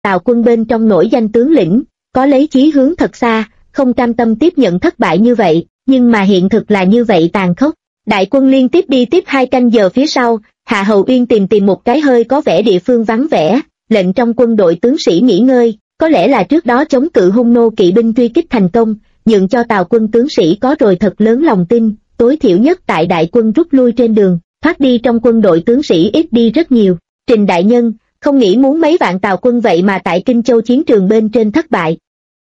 Tào quân bên trong nổi danh tướng lĩnh, có lấy chí hướng thật xa, không cam tâm tiếp nhận thất bại như vậy, nhưng mà hiện thực là như vậy tàn khốc. Đại quân liên tiếp đi tiếp 2 canh giờ phía sau, Hạ Hầu Uyên tìm một cái hơi có vẻ địa phương vắng vẻ, lệnh trong quân đội tướng sĩ nghỉ ngơi, có lẽ là trước đó chống cự hung nô kỵ binh truy kích thành công, nhượng cho Tào quân tướng sĩ có rồi thật lớn lòng tin, tối thiểu nhất tại đại quân rút lui trên đường, thoát đi trong quân đội tướng sĩ ít đi rất nhiều. Trình đại nhân, không nghĩ muốn mấy vạn Tào quân vậy mà tại Kinh Châu chiến trường bên trên thất bại.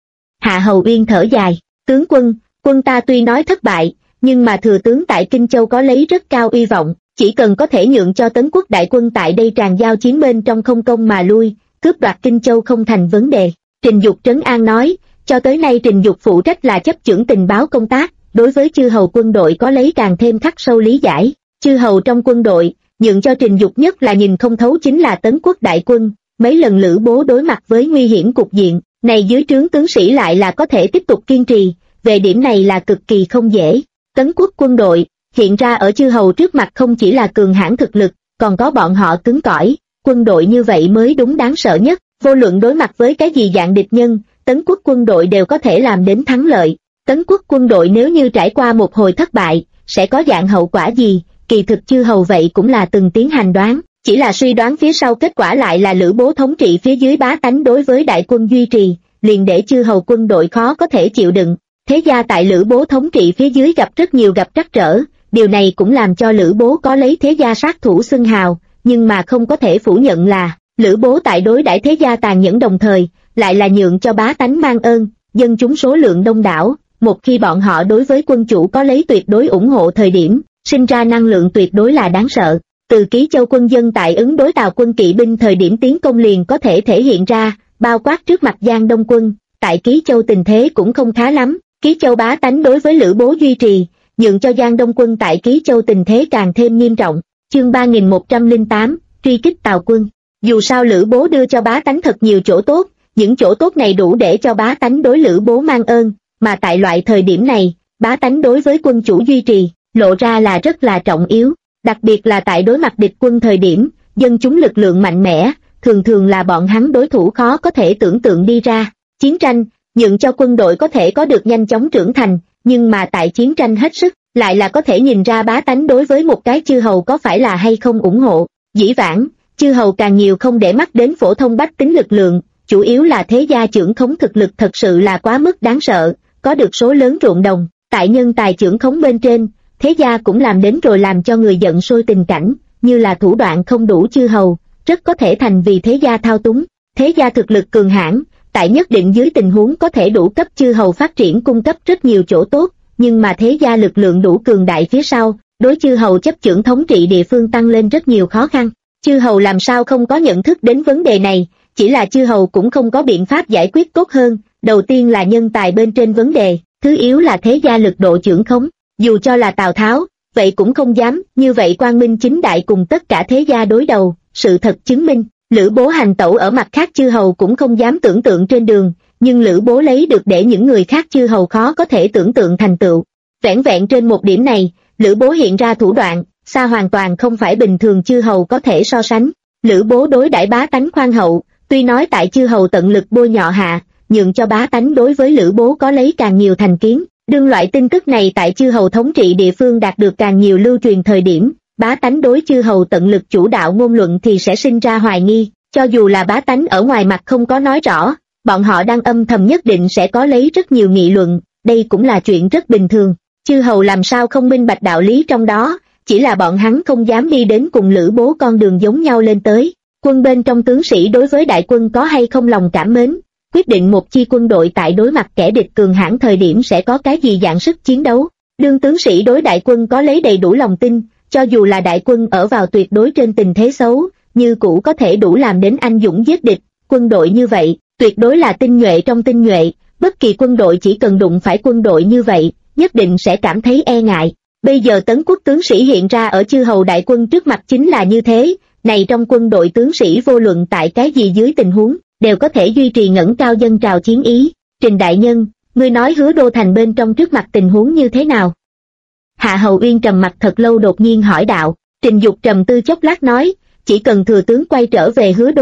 Hạ Hầu Uyên thở dài, tướng quân, quân ta tuy nói thất bại, nhưng mà thừa tướng tại Kinh Châu có lấy rất cao uy vọng, chỉ cần có thể nhượng cho Tấn quốc đại quân tại đây tràn giao chiến bên trong không công mà lui, cướp đoạt Kinh Châu không thành vấn đề. Trình Dục trấn an nói, cho tới nay Trình Dục phụ trách là chấp chưởng tình báo công tác, đối với chư hầu quân đội có lấy càng thêm khắc sâu lý giải. Chư hầu trong quân đội, nhượng cho Trình Dục nhất là nhìn không thấu chính là Tấn quốc đại quân, mấy lần Lữ Bố đối mặt với nguy hiểm cục diện, này dưới trướng tướng sĩ lại là có thể tiếp tục kiên trì, về điểm này là cực kỳ không dễ. Tấn quốc quân đội, hiện ra ở chư hầu trước mặt không chỉ là cường hãn thực lực, còn có bọn họ cứng cỏi, quân đội như vậy mới đúng đáng sợ nhất, vô luận đối mặt với cái gì dạng địch nhân, Tấn quốc quân đội đều có thể làm đến thắng lợi. Tấn quốc quân đội nếu như trải qua một hồi thất bại, sẽ có dạng hậu quả gì, kỳ thực chư hầu vậy cũng là từng tiến hành đoán, chỉ là suy đoán phía sau kết quả lại là Lữ Bố thống trị phía dưới bá tánh đối với đại quân duy trì, liền để chư hầu quân đội khó có thể chịu đựng. Thế gia tại Lữ Bố thống trị phía dưới gặp rất nhiều gặp trắc trở, điều này cũng làm cho Lữ Bố có lấy thế gia sát thủ xưng hào, nhưng mà không có thể phủ nhận là, Lữ Bố tại đối đãi thế gia tàn nhẫn đồng thời, lại là nhượng cho bá tánh mang ơn, dân chúng số lượng đông đảo, một khi bọn họ đối với quân chủ có lấy tuyệt đối ủng hộ thời điểm, sinh ra năng lượng tuyệt đối là đáng sợ. Từ Ký Châu quân dân tại ứng đối Tào quân kỵ binh thời điểm tiến công liền có thể thể hiện ra, bao quát trước mặt Giang Đông quân, tại Ký Châu tình thế cũng không khá lắm, Ký Châu bá tánh đối với Lữ Bố duy trì, nhượng cho Giang Đông quân tại Ký Châu tình thế càng thêm nghiêm trọng. Chương 3108, truy kích Tào quân. Dù sao Lữ Bố đưa cho bá tánh thật nhiều chỗ tốt, những chỗ tốt này đủ để cho bá tánh đối Lữ Bố mang ơn, mà tại loại thời điểm này, bá tánh đối với quân chủ duy trì, lộ ra là rất là trọng yếu, đặc biệt là tại đối mặt địch quân thời điểm, dân chúng lực lượng mạnh mẽ, thường thường là bọn hắn đối thủ khó có thể tưởng tượng đi ra. Chiến tranh, nhượng cho quân đội có thể có được nhanh chóng trưởng thành, nhưng mà tại chiến tranh hết sức, lại là có thể nhìn ra bá tánh đối với một cái chư hầu có phải là hay không ủng hộ. Dĩ vãng, chư hầu càng nhiều không để mắt đến phổ thông bách tính lực lượng, chủ yếu là thế gia trưởng khống thực lực thật sự là quá mức đáng sợ, có được số lớn ruộng đồng, tại nhân tài trưởng khống bên trên, thế gia cũng làm đến rồi làm cho người giận sôi tình cảnh, như là thủ đoạn không đủ chư hầu, rất có thể thành vì thế gia thao túng. Thế gia thực lực cường hãn, tại nhất định dưới tình huống có thể đủ cấp chư hầu phát triển cung cấp rất nhiều chỗ tốt, nhưng mà thế gia lực lượng đủ cường đại phía sau, đối chư hầu chấp chưởng thống trị địa phương tăng lên rất nhiều khó khăn. Chư hầu làm sao không có nhận thức đến vấn đề này, chỉ là chư hầu cũng không có biện pháp giải quyết tốt hơn. Đầu tiên là nhân tài bên trên vấn đề, thứ yếu là thế gia lực độ trưởng khống, dù cho là Tào Tháo, vậy cũng không dám, như vậy quang minh chính đại cùng tất cả thế gia đối đầu, sự thật chứng minh, Lữ Bố hành tẩu ở mặt khác chư hầu cũng không dám tưởng tượng trên đường, nhưng Lữ Bố lấy được để những người khác chư hầu khó có thể tưởng tượng thành tựu. Vẻn vẹn trên một điểm này, Lữ Bố hiện ra thủ đoạn, xa hoàn toàn không phải bình thường chư hầu có thể so sánh. Lữ Bố đối đãi bá tánh khoan hậu, tuy nói tại chư hầu tận lực bôi nhọ hạ, nhượng cho bá tánh đối với Lữ Bố có lấy càng nhiều thành kiến. Đương loại tin tức này tại chư hầu thống trị địa phương đạt được càng nhiều lưu truyền thời điểm, bá tánh đối chư hầu tận lực chủ đạo ngôn luận thì sẽ sinh ra hoài nghi, cho dù là bá tánh ở ngoài mặt không có nói rõ, bọn họ đang âm thầm nhất định sẽ có lấy rất nhiều nghị luận, đây cũng là chuyện rất bình thường. Chư hầu làm sao không minh bạch đạo lý trong đó, chỉ là bọn hắn không dám đi đến cùng Lữ Bố con đường giống nhau lên tới. Quân bên trong tướng sĩ đối với đại quân có hay không lòng cảm mến, quyết định một chi quân đội tại đối mặt kẻ địch cường hãn thời điểm sẽ có cái gì dạng sức chiến đấu. Đương tướng sĩ đối đại quân có lấy đầy đủ lòng tin, cho dù là đại quân ở vào tuyệt đối trên tình thế xấu, như cũ có thể đủ làm đến anh dũng giết địch. Quân đội như vậy, tuyệt đối là tinh nhuệ trong tinh nhuệ, bất kỳ quân đội chỉ cần đụng phải quân đội như vậy, nhất định sẽ cảm thấy e ngại. Bây giờ Tấn quốc tướng sĩ hiện ra ở chư hầu đại quân trước mặt chính là như thế, này trong quân đội tướng sĩ vô luận tại cái gì dưới tình huống, đều có thể duy trì ngẩng cao dân trào chiến ý. Trình đại nhân, ngươi nói Hứa Đô thành bên trong trước mặt tình huống như thế nào? Hạ Hầu Uyên trầm mặt thật lâu đột nhiên hỏi đạo. Trình Dục trầm tư chốc lát nói, chỉ cần thừa tướng quay trở về Hứa Đô,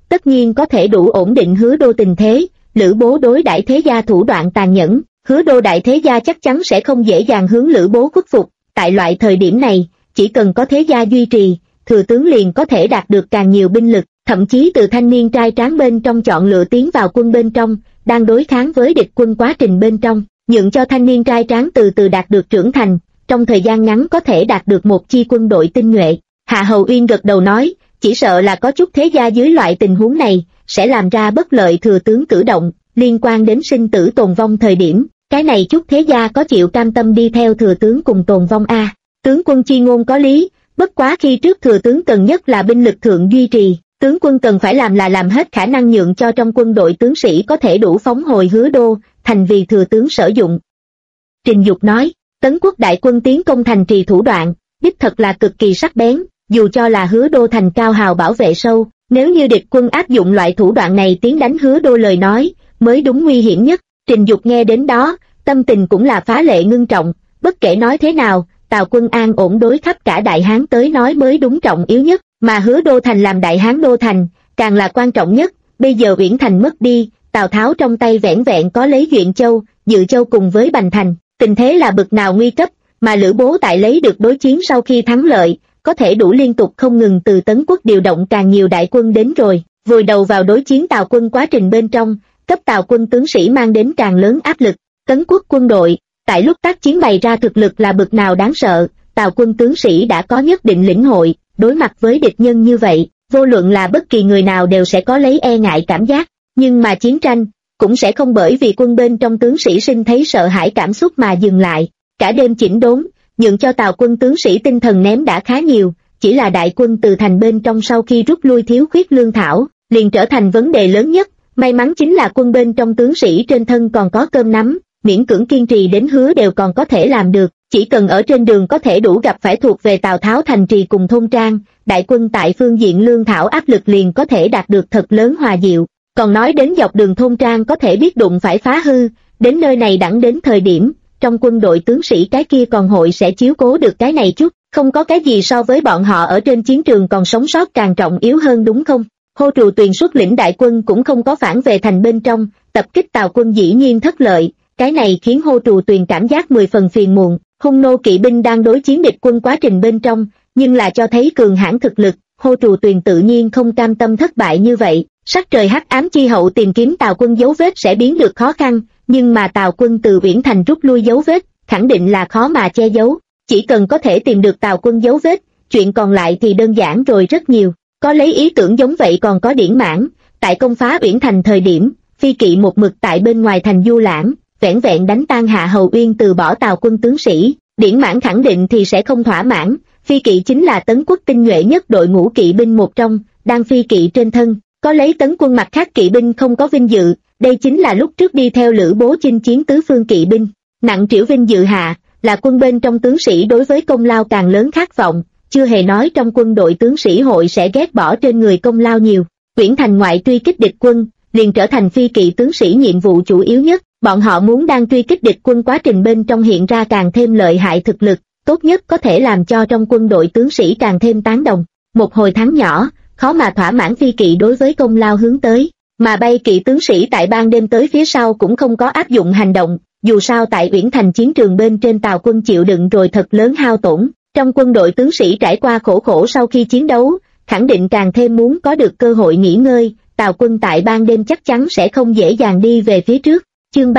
tất nhiên có thể đủ ổn định Hứa Đô tình thế. Lữ Bố đối đãi thế gia thủ đoạn tàn nhẫn, Hứa Đô đại thế gia chắc chắn sẽ không dễ dàng hướng Lữ Bố khuất phục. Tại loại thời điểm này, chỉ cần có thế gia duy trì, thừa tướng liền có thể đạt được càng nhiều binh lực, thậm chí từ thanh niên trai tráng bên trong chọn lựa tiến vào quân bên trong, đang đối kháng với địch quân quá trình bên trong, nhượng cho thanh niên trai tráng từ từ đạt được trưởng thành, trong thời gian ngắn có thể đạt được một chi quân đội tinh nhuệ. Hạ Hầu Uyên gật đầu nói, chỉ sợ là có chút thế gia dưới loại tình huống này, sẽ làm ra bất lợi thừa tướng cử động, liên quan đến sinh tử tồn vong thời điểm, cái này chút thế gia có chịu cam tâm đi theo thừa tướng cùng tồn vong a? Tướng quân chi ngôn có lý, bất quá khi trước thừa tướng cần nhất là binh lực thượng duy trì, tướng quân cần phải làm là làm hết khả năng nhượng cho trong quân đội tướng sĩ có thể đủ phóng hồi Hứa Đô, thành vì thừa tướng sử dụng. Trình Dục nói, Tấn quốc đại quân tiến công thành trì thủ đoạn, đích thật là cực kỳ sắc bén, dù cho là Hứa Đô thành cao hào bảo vệ sâu, nếu như địch quân áp dụng loại thủ đoạn này tiến đánh Hứa Đô lời nói, mới đúng nguy hiểm nhất. Trình Dục nghe đến đó, tâm tình cũng là phá lệ ngưng trọng, bất kể nói thế nào, Tào quân an ổn đối khắp cả Đại Hán tới nói mới đúng trọng yếu nhất, mà Hứa Đô thành làm Đại Hán đô thành, càng là quan trọng nhất. Bây giờ Uyển Thành mất đi, Tào Tháo trong tay vẻn vẹn có lấy Duyện Châu, Dự Châu cùng với Bành Thành, tình thế là bực nào nguy cấp, mà Lữ Bố tại lấy được đối chiến sau khi thắng lợi, có thể đủ liên tục không ngừng từ Tấn quốc điều động càng nhiều đại quân đến rồi, vùi đầu vào đối chiến Tào quân quá trình bên trong, cấp Tào quân tướng sĩ mang đến càng lớn áp lực. Tấn quốc quân đội, tại lúc tác chiến bày ra thực lực là bực nào đáng sợ, Tào quân tướng sĩ đã có nhất định lĩnh hội, đối mặt với địch nhân như vậy, vô luận là bất kỳ người nào đều sẽ có lấy e ngại cảm giác, nhưng mà chiến tranh, cũng sẽ không bởi vì quân bên trong tướng sĩ sinh thấy sợ hãi cảm xúc mà dừng lại. Cả đêm chỉnh đốn, nhượng cho Tào quân tướng sĩ tinh thần ném đã khá nhiều, chỉ là đại quân từ thành bên trong sau khi rút lui thiếu khuyết lương thảo, liền trở thành vấn đề lớn nhất. May mắn chính là quân bên trong tướng sĩ trên thân còn có cơm nắm, miễn cưỡng kiên trì đến Hứa đều còn có thể làm được, chỉ cần ở trên đường có thể đủ gặp phải thuộc về Tào Tháo thành trì cùng thôn trang, đại quân tại phương diện lương thảo áp lực liền có thể đạt được thật lớn hòa dịu. Còn nói đến dọc đường thôn trang có thể biết đụng phải phá hư, đến nơi này đẳng đến thời điểm, trong quân đội tướng sĩ cái kia còn hội sẽ chiếu cố được cái này chút, không có cái gì so với bọn họ ở trên chiến trường còn sống sót càng trọng yếu hơn đúng không? Hô Trù Tuyền xuất lĩnh đại quân cũng không có phản về thành bên trong, tập kích Tào quân dĩ nhiên thất lợi, cái này khiến Hô Trù Tuyền cảm giác 10 phần phiền muộn. Hung nô kỵ binh đang đối chiến địch quân quá trình bên trong, nhưng là cho thấy cường hãn thực lực, Hô Trù Tuyền tự nhiên không cam tâm thất bại như vậy. Sắc trời hắc ám chi hậu tìm kiếm Tào quân dấu vết sẽ biến được khó khăn, nhưng mà Tào quân từ Uyển Thành rút lui dấu vết, khẳng định là khó mà che giấu. Chỉ cần có thể tìm được Tào quân dấu vết, chuyện còn lại thì đơn giản rồi rất nhiều. Có lấy ý tưởng giống vậy còn có Điển Mãn, tại công phá Uyển Thành thời điểm, phi kỵ một mực tại bên ngoài thành du lãng, vẻn vẹn đánh tan Hạ Hầu Uyên từ bỏ Tào quân tướng sĩ. Điển Mãn khẳng định thì sẽ không thỏa mãn, phi kỵ chính là Tấn quốc tinh nhuệ nhất đội ngũ kỵ binh một trong, đang phi kỵ trên thân, có lấy Tấn quân mặt khác kỵ binh không có vinh dự, đây chính là lúc trước đi theo Lữ Bố chinh chiến tứ phương kỵ binh, nặng trĩu vinh dự hạ, là quân bên trong tướng sĩ đối với công lao càng lớn khát vọng, chưa hề nói trong quân đội tướng sĩ hội sẽ ghét bỏ trên người công lao nhiều. Uyển Thành ngoại truy kích địch quân, liền trở thành phi kỵ tướng sĩ nhiệm vụ chủ yếu nhất, bọn họ muốn đang truy kích địch quân quá trình bên trong hiện ra càng thêm lợi hại thực lực, tốt nhất có thể làm cho trong quân đội tướng sĩ càng thêm tán đồng. Một hồi thắng nhỏ, khó mà thỏa mãn phi kỵ đối với công lao hướng tới, mà bay kỵ tướng sĩ tại ban đêm tới phía sau cũng không có áp dụng hành động, dù sao tại Uyển Thành chiến trường bên trên Tào quân chịu đựng rồi thật lớn hao tổn, trong quân đội tướng sĩ trải qua khổ khổ sau khi chiến đấu, khẳng định càng thêm muốn có được cơ hội nghỉ ngơi, Tào quân tại ban đêm chắc chắn sẽ không dễ dàng đi về phía trước. Chương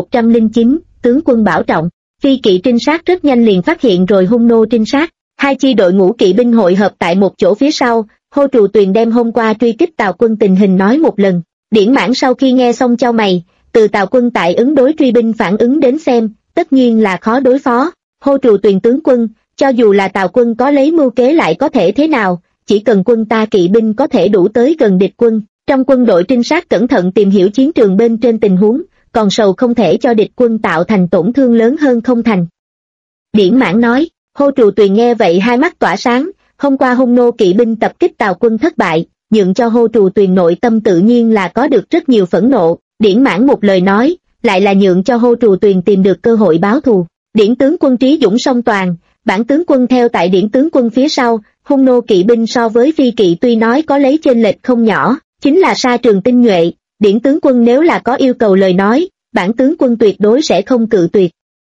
3109, tướng quân bảo trọng. Phi kỵ trinh sát rất nhanh liền phát hiện rồi hung nô trinh sát, hai chi đội ngũ kỵ binh hội hợp tại một chỗ phía sau. Hô Trù Tuyền đem hôm qua truy kích Tào quân tình hình nói một lần. Điển Mãn sau khi nghe xong chau mày, từ Tào quân tại ứng đối truy binh phản ứng đến xem, tất nhiên là khó đối phó. Hô Trù Tuyền tướng quân, cho dù là Tào quân có lấy mưu kế lại có thể thế nào, chỉ cần quân ta kỵ binh có thể đủ tới gần địch quân, trong quân đội trinh sát cẩn thận tìm hiểu chiến trường bên trên tình huống, còn sầu không thể cho địch quân tạo thành tổn thương lớn hơn không thành. Điển Mãn nói. Hô Trù Tuyền nghe vậy hai mắt tỏa sáng, hôm qua hung nô kỵ binh tập kích Tào quân thất bại, nhượng cho Hô Trù Tuyền nội tâm tự nhiên là có được rất nhiều phẫn nộ. Điển Mãn một lời nói, lại là nhượng cho Hô Trù Tuyền tìm được cơ hội báo thù. Điển tướng quân trí dũng song toàn, bản tướng quân theo tại Điển tướng quân phía sau, hung nô kỵ binh so với phi kỵ tuy nói có lấy chênh lệch không nhỏ, chính là sa trường tinh nhuệ, Điển tướng quân nếu là có yêu cầu lời nói, bản tướng quân tuyệt đối sẽ không cự tuyệt.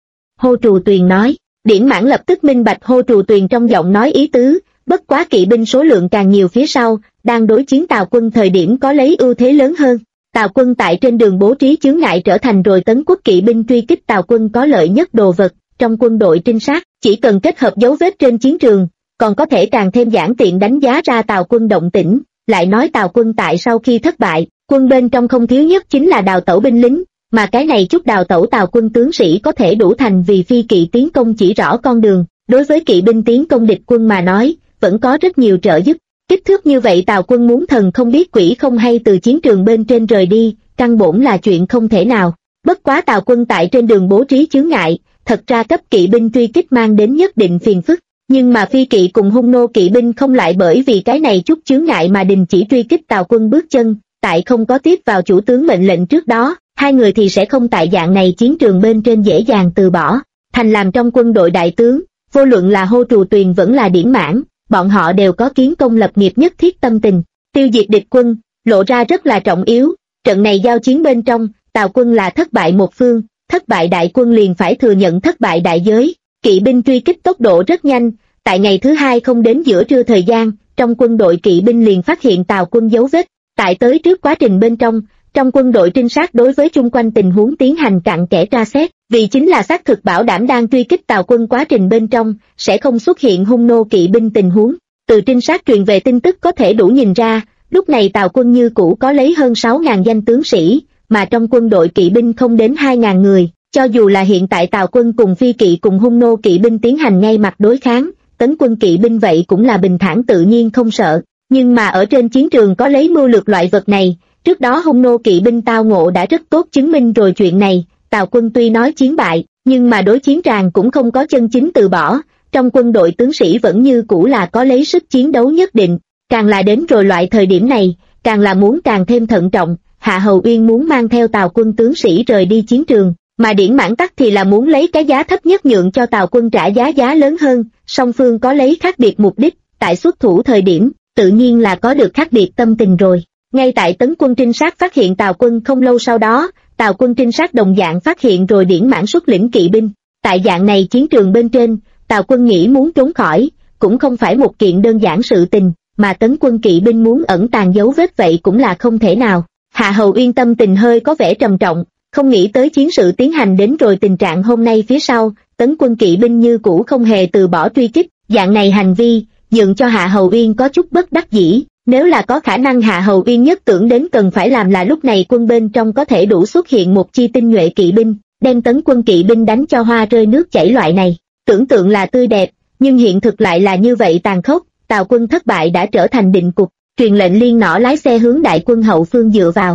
Hô Trù Tuyền nói, Điển Mãn lập tức minh bạch Hô Trù Tuyền trong giọng nói ý tứ, bất quá kỵ binh số lượng càng nhiều phía sau, đang đối chiến Tào quân thời điểm có lấy ưu thế lớn hơn. Tào quân tại trên đường bố trí chướng ngại trở thành rồi tấn quốc kỵ binh truy kích Tào quân có lợi nhất đồ vật, trong quân đội trinh sát, chỉ cần kết hợp dấu vết trên chiến trường, còn có thể càng thêm giản tiện đánh giá ra Tào quân động tĩnh. Lại nói Tào quân tại sau khi thất bại, quân bên trong không thiếu nhất chính là đào tẩu binh lính, mà cái này chút đào tẩu Tào quân tướng sĩ có thể đủ thành vì phi kỵ tiến công chỉ rõ con đường, đối với kỵ binh tiến công địch quân mà nói, vẫn có rất nhiều trợ giúp. Kích thước như vậy Tào quân muốn thần không biết quỷ không hay từ chiến trường bên trên rời đi, căn bổn là chuyện không thể nào. Bất quá Tào quân tại trên đường bố trí chướng ngại, thật ra cấp kỵ binh truy kích mang đến nhất định phiền phức, nhưng mà phi kỵ cùng hung nô kỵ binh không lại bởi vì cái này chút chướng ngại mà đình chỉ truy kích Tào quân bước chân, tại không có tiếp vào chủ tướng mệnh lệnh trước đó, hai người thì sẽ không tại dạng này chiến trường bên trên dễ dàng từ bỏ. Thành làm trong quân đội đại tướng, vô luận là Hô Trù Tuyền vẫn là Điển Mãn, bọn họ đều có kiến công lập nghiệp nhất thiết tâm tình, tiêu diệt địch quân, lộ ra rất là trọng yếu. Trận này giao chiến bên trong, Tào quân là thất bại một phương, thất bại đại quân liền phải thừa nhận thất bại đại giới. Kỵ binh truy kích tốc độ rất nhanh, tại ngày thứ hai không đến giữa trưa thời gian, trong quân đội kỵ binh liền phát hiện Tào quân dấu vết. Tại tới trước quá trình bên trong quân đội trinh sát đối với chung quanh tình huống tiến hành cặn kẽ tra xét, vì chính là xác thực bảo đảm đang truy kích Tào quân quá trình bên trong sẽ không xuất hiện hung nô kỵ binh tình huống. Từ trinh sát truyền về tin tức có thể đủ nhìn ra, lúc này Tào quân như cũ có lấy hơn 6.000 danh tướng sĩ, mà trong quân đội kỵ binh không đến 2.000 người. Cho dù là hiện tại Tào quân cùng phi kỵ cùng hung nô kỵ binh tiến hành ngay mặt đối kháng, tấn quân kỵ binh vậy cũng là bình thản tự nhiên không sợ. Nhưng mà ở trên chiến trường có lấy mưu lược loại vật này, trước đó hung nô kỵ binh tao ngộ đã rất tốt chứng minh rồi chuyện này. Tào quân tuy nói chiến bại, nhưng mà đối chiến tràng cũng không có chân chính từ bỏ, trong quân đội tướng sĩ vẫn như cũ là có lấy sức chiến đấu nhất định, càng là đến rồi loại thời điểm này, càng là muốn càng thêm thận trọng. Hạ Hầu Uyên muốn mang theo Tào quân tướng sĩ rời đi chiến trường, mà Điển Mãn tắc thì là muốn lấy cái giá thấp nhất nhượng cho Tào quân trả giá lớn hơn. Song phương có lấy khác biệt mục đích, tại xuất thủ thời điểm, tự nhiên là có được khác biệt tâm tình rồi. Ngay tại tấn quân trinh sát phát hiện Tào quân không lâu sau đó, Tào quân trinh sát đồng dạng phát hiện rồi Điển Mãn xuất lĩnh kỵ binh. Tại dạng này chiến trường bên trên, Tào quân nghĩ muốn trốn khỏi, cũng không phải một kiện đơn giản sự tình, mà tấn quân kỵ binh muốn ẩn tàng dấu vết vậy cũng là không thể nào. Hạ Hầu Uyên tâm tình hơi có vẻ trầm trọng, không nghĩ tới chiến sự tiến hành đến rồi tình trạng hôm nay phía sau, tấn quân kỵ binh như cũ không hề từ bỏ truy kích, dạng này hành vi, nhượng cho Hạ Hầu Uyên có chút bất đắc dĩ. Nếu là có khả năng Hạ Hầu Uyên nhất tưởng đến cần phải làm là lúc này quân bên trong có thể đủ xuất hiện một chi tinh nhuệ kỵ binh, đem tấn quân kỵ binh đánh cho hoa rơi nước chảy loại này. Tưởng tượng là tươi đẹp, nhưng hiện thực lại là như vậy tàn khốc. Tào quân thất bại đã trở thành định cục, truyền lệnh Liên Nỏ lái xe hướng đại quân hậu phương dựa vào.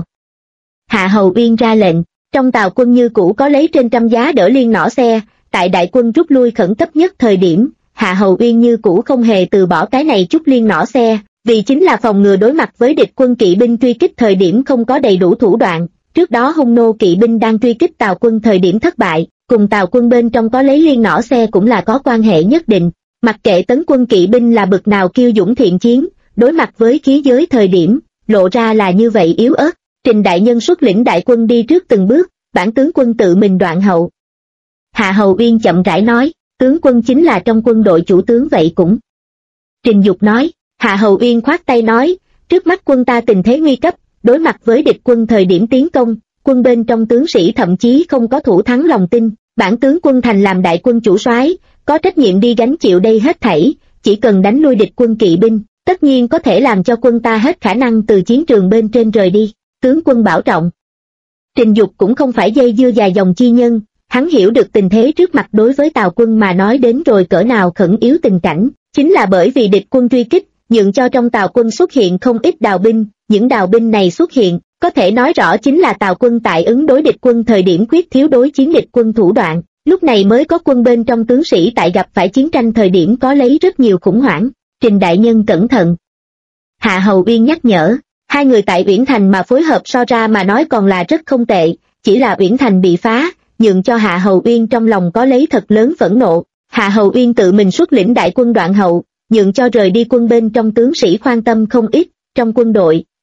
Hạ Hầu Uyên ra lệnh, trong Tào quân như cũ có lấy trên trăm giá đỡ Liên Nỏ xe, tại đại quân rút lui khẩn cấp nhất thời điểm, Hạ Hầu Uyên như cũ không hề từ bỏ cái này chút Liên Nỏ xe, vì chính là phòng ngừa đối mặt với địch quân kỵ binh truy kích thời điểm không có đầy đủ thủ đoạn. Trước đó hung nô kỵ binh đang truy kích Tào quân thời điểm thất bại, cùng Tào quân bên trong có lấy Liên Nỏ xe cũng là có quan hệ nhất định. Mặc kệ tấn quân kỵ binh là bực nào kiêu dũng thiện chiến, đối mặt với khí giới thời điểm, lộ ra là như vậy yếu ớt. Trình đại nhân xuất lĩnh đại quân đi trước từng bước, bản tướng quân tự mình đoạn hậu. Hạ Hầu Uyên chậm rãi nói, tướng quân chính là trong quân đội chủ tướng vậy cũng. Trình Dục nói, Hạ Hầu Uyên khoát tay nói, trước mắt quân ta tình thế nguy cấp, đối mặt với địch quân thời điểm tiến công, quân bên trong tướng sĩ thậm chí không có thủ thắng lòng tin, bản tướng quân thành làm đại quân chủ soái, có trách nhiệm đi gánh chịu đây hết thảy, chỉ cần đánh lui địch quân kỵ binh, tất nhiên có thể làm cho quân ta hết khả năng từ chiến trường bên trên rời đi, tướng quân bảo trọng. Trình Dục cũng không phải dây dưa dài dòng chi nhân, hắn hiểu được tình thế trước mặt đối với Tào quân mà nói đến rồi cỡ nào khẩn yếu tình cảnh, chính là bởi vì địch quân truy kích, nhượng cho trong Tào quân xuất hiện không ít đào binh, những đào binh này xuất hiện, có thể nói rõ chính là Tào quân tại ứng đối địch quân thời điểm khuyết thiếu đối chiến địch quân thủ đoạn, lúc này mới có quân bên trong tướng sĩ tại gặp phải chiến tranh thời điểm có lấy rất nhiều khủng hoảng. Trình đại nhân cẩn thận. Hạ Hầu Uyên nhắc nhở, hai người tại Uyển Thành mà phối hợp so ra mà nói còn là rất không tệ, chỉ là Uyển Thành bị phá, nhượng cho Hạ Hầu Uyên trong lòng có lấy thật lớn phẫn nộ. Hạ Hầu Uyên tự mình xuất lĩnh đại quân đoạn hậu, nhượng cho rời đi quân bên trong tướng sĩ khoan tâm không ít, trong quân đội,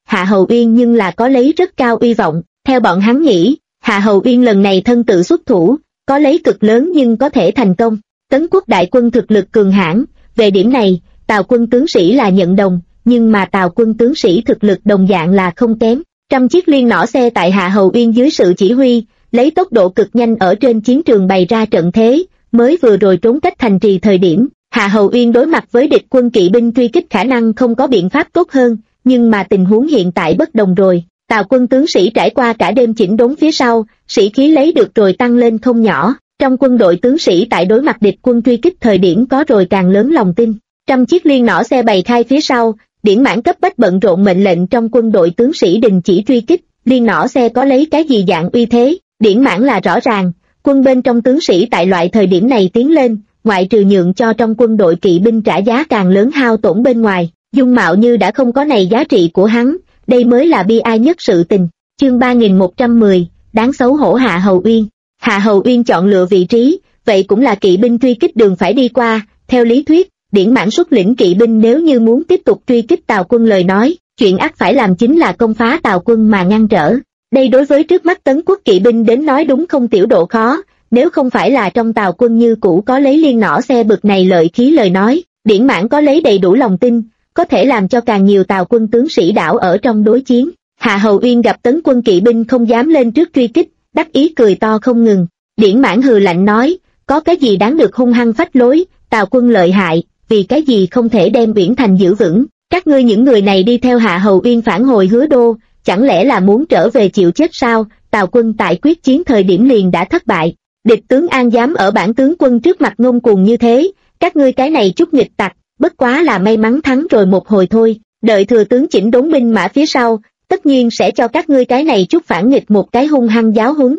Hạ Hầu Uyên nhưng là có lấy rất cao uy vọng, theo bọn hắn nghĩ, Hạ Hầu Uyên lần này thân tự xuất thủ, có lấy cực lớn nhưng có thể thành công. Tấn quốc đại quân thực lực cường hãn, về điểm này, Tào quân tướng sĩ là nhận đồng, nhưng mà Tào quân tướng sĩ thực lực đồng dạng là không kém. 100 chiếc liên nỏ xe tại Hạ Hầu Uyên dưới sự chỉ huy, lấy tốc độ cực nhanh ở trên chiến trường bày ra trận thế, mới vừa rồi trốn cách thành trì thời điểm, Hạ Hầu Uyên đối mặt với địch quân kỵ binh truy kích khả năng không có biện pháp tốt hơn, nhưng mà tình huống hiện tại bất đồng rồi. Tào quân tướng sĩ trải qua cả đêm chỉnh đốn phía sau, sĩ khí lấy được rồi tăng lên không nhỏ. Trong quân đội tướng sĩ tại đối mặt địch quân truy kích thời điểm có rồi càng lớn lòng tin. 100 chiếc liên nỏ xe bày khai phía sau, Điển Mãn cấp bách bận rộn mệnh lệnh trong quân đội tướng sĩ đình chỉ truy kích. Liên nỏ xe có lấy cái gì dạng uy thế, Điển Mãn là rõ ràng. Quân bên trong tướng sĩ tại loại thời điểm này tiến lên, ngoại trừ nhượng cho trong quân đội kỵ binh trả giá càng lớn hao tổn bên ngoài, dung mạo như đã không có này giá trị của hắn, đây mới là bi ai nhất sự tình. Chương 3110, đáng xấu hổ Hạ Hầu Uyên. Hạ Hầu Uyên chọn lựa vị trí, vậy cũng là kỵ binh truy kích đường phải đi qua. Theo lý thuyết, Điển Mãn xuất lĩnh kỵ binh nếu như muốn tiếp tục truy kích Tào quân lời nói, chuyện ắt phải làm chính là công phá Tào quân mà ngăn trở. Đây đối với trước mắt Tấn quốc kỵ binh đến nói đúng không tiểu độ khó, nếu không phải là trong Tào quân như cũ có lấy liên nỏ xe bực này lợi khí lời nói, Điển Mãn có lấy đầy đủ lòng tin, có thể làm cho càng nhiều Tào quân tướng sĩ đảo ở trong đối chiến. Hạ Hầu Uyên gặp Tấn quân kỵ binh không dám lên trước truy kích, đắc ý cười to không ngừng. Điển Mãn hừ lạnh nói, có cái gì đáng được hung hăng phách lối, Tào quân lợi hại, vì cái gì không thể đem Uyển Thành giữ vững, các ngươi những người này đi theo Hạ Hầu Uyên phản hồi Hứa Đô, chẳng lẽ là muốn trở về chịu chết sao? Tào quân tại quyết chiến thời điểm liền đã thất bại, địch tướng An dám ở bản tướng quân trước mặt ngông cuồng như thế, các ngươi cái này chút nghịch tặc, bất quá là may mắn thắng rồi một hồi thôi, đợi thừa tướng chỉnh đốn binh mã phía sau, tất nhiên sẽ cho các ngươi cái này chút phản nghịch một cái hung hăng giáo huấn.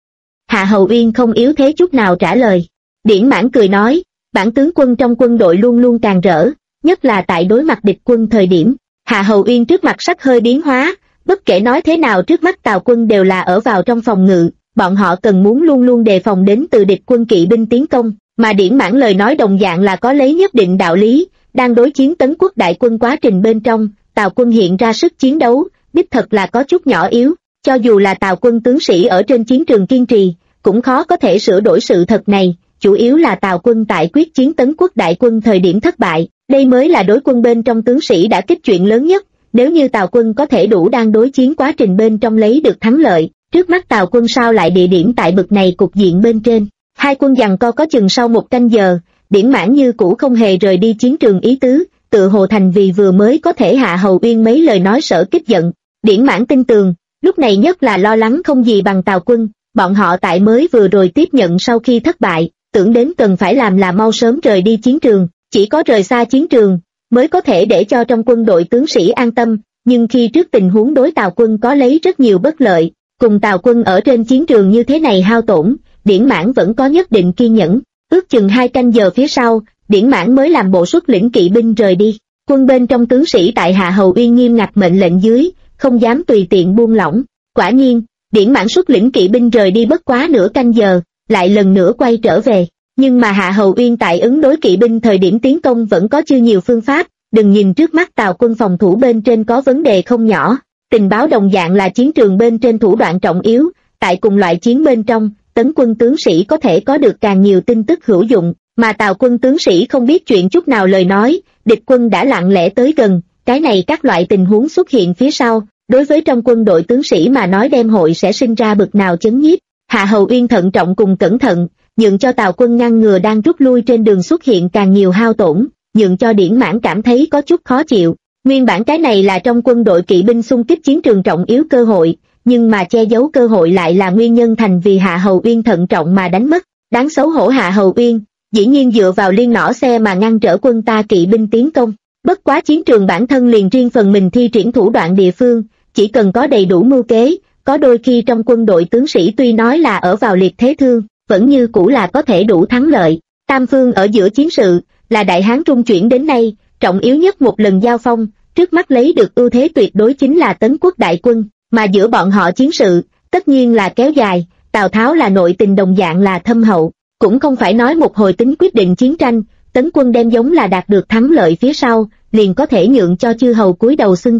Hạ Hầu Uyên không yếu thế chút nào trả lời. Điển Mãn cười nói, bản tướng quân trong quân đội luôn luôn càng rỡ, nhất là tại đối mặt địch quân thời điểm. Hạ Hầu Uyên trước mặt sắc hơi biến hóa, bất kể nói thế nào trước mắt Tào quân đều là ở vào trong phòng ngự, bọn họ cần muốn luôn luôn đề phòng đến từ địch quân kỵ binh tiến công, mà Điển Mãn lời nói đồng dạng là có lấy nhất định đạo lý. Đang đối chiến Tấn quốc đại quân quá trình bên trong, Tào quân hiện ra sức chiến đấu, đích thật là có chút nhỏ yếu, cho dù là Tào quân tướng sĩ ở trên chiến trường kiên trì, cũng khó có thể sửa đổi sự thật này, chủ yếu là Tào quân tại quyết chiến Tấn quốc đại quân thời điểm thất bại, đây mới là đối quân bên trong tướng sĩ đã kích chuyện lớn nhất. Nếu như Tào quân có thể đủ đang đối chiến quá trình bên trong lấy được thắng lợi, trước mắt Tào quân sao lại địa điểm tại bực này cục diện bên trên. Hai quân giằng co có chừng sau một canh giờ, Điển Mãn như cũ không hề rời đi chiến trường ý tứ, tự hồ thành vì vừa mới có thể Hạ Hầu Uyên mấy lời nói sở kích giận. Điển Mãn tin tường, lúc này nhất là lo lắng không gì bằng Tào quân, bọn họ tại mới vừa rồi tiếp nhận sau khi thất bại, tưởng đến cần phải làm là mau sớm rời đi chiến trường, chỉ có rời xa chiến trường, mới có thể để cho trong quân đội tướng sĩ an tâm, nhưng khi trước tình huống đối Tào quân có lấy rất nhiều bất lợi, cùng Tào quân ở trên chiến trường như thế này hao tổn, Điển Mãn vẫn có nhất định kiên nhẫn, ước chừng 2 canh giờ phía sau, Điển Mãn mới làm bộ xuất lĩnh kỵ binh rời đi. Quân bên trong tướng sĩ tại Hạ Hầu Uyên nghiêm ngặt mệnh lệnh dưới, không dám tùy tiện buông lỏng. Quả nhiên, Điển Mãn xuất lĩnh kỵ binh rời đi bất quá nửa canh giờ, lại lần nữa quay trở về. Nhưng mà Hạ Hầu Uyên tại ứng đối kỵ binh thời điểm tiến công vẫn có chưa nhiều phương pháp, đừng nhìn trước mắt Tào quân phòng thủ bên trên có vấn đề không nhỏ, tình báo đồng dạng là chiến trường bên trên thủ đoạn trọng yếu, tại cùng loại chiến bên trong, Tấn quân tướng sĩ có thể có được càng nhiều tin tức hữu dụng, mà Tào quân tướng sĩ không biết chuyện chút nào lời nói, địch quân đã lặng lẽ tới gần, cái này các loại tình huống xuất hiện phía sau, đối với trong quân đội tướng sĩ mà nói đem hội sẽ sinh ra bực nào chấn nhiếp. Hạ Hầu Uyên thận trọng cùng cẩn thận, nhượng cho Tào quân ngăn ngừa đang rút lui trên đường xuất hiện càng nhiều hao tổn, nhượng cho Điển Mãn cảm thấy có chút khó chịu. Nguyên bản cái này là trong quân đội kỵ binh xung kích chiến trường trọng yếu cơ hội, nhưng mà che giấu cơ hội lại là nguyên nhân thành vì Hạ Hầu Uyên thận trọng mà đánh mất. Đáng xấu hổ Hạ Hầu Uyên, dĩ nhiên dựa vào liên nỏ xe mà ngăn trở quân ta kỵ binh tiến công. Bất quá chiến trường bản thân liền riêng phần mình thi triển thủ đoạn địa phương, chỉ cần có đầy đủ mưu kế, có đôi khi trong quân đội tướng sĩ tuy nói là ở vào liệt thế thương, vẫn như cũ là có thể đủ thắng lợi. Tam phương ở giữa chiến sự, là Đại Hán trung chuyển đến nay, trọng yếu nhất một lần giao phong, trước mắt lấy được ưu thế tuyệt đối chính là Tấn quốc đại quân, mà giữa bọn họ chiến sự, tất nhiên là kéo dài, Tào Tháo là nội tình đồng dạng là thâm hậu, cũng không phải nói một hồi tính quyết định chiến tranh, Tấn quân đem giống là đạt được thắng lợi phía sau, liền có thể nhượng cho chư hầu cúi đầu xưng thần,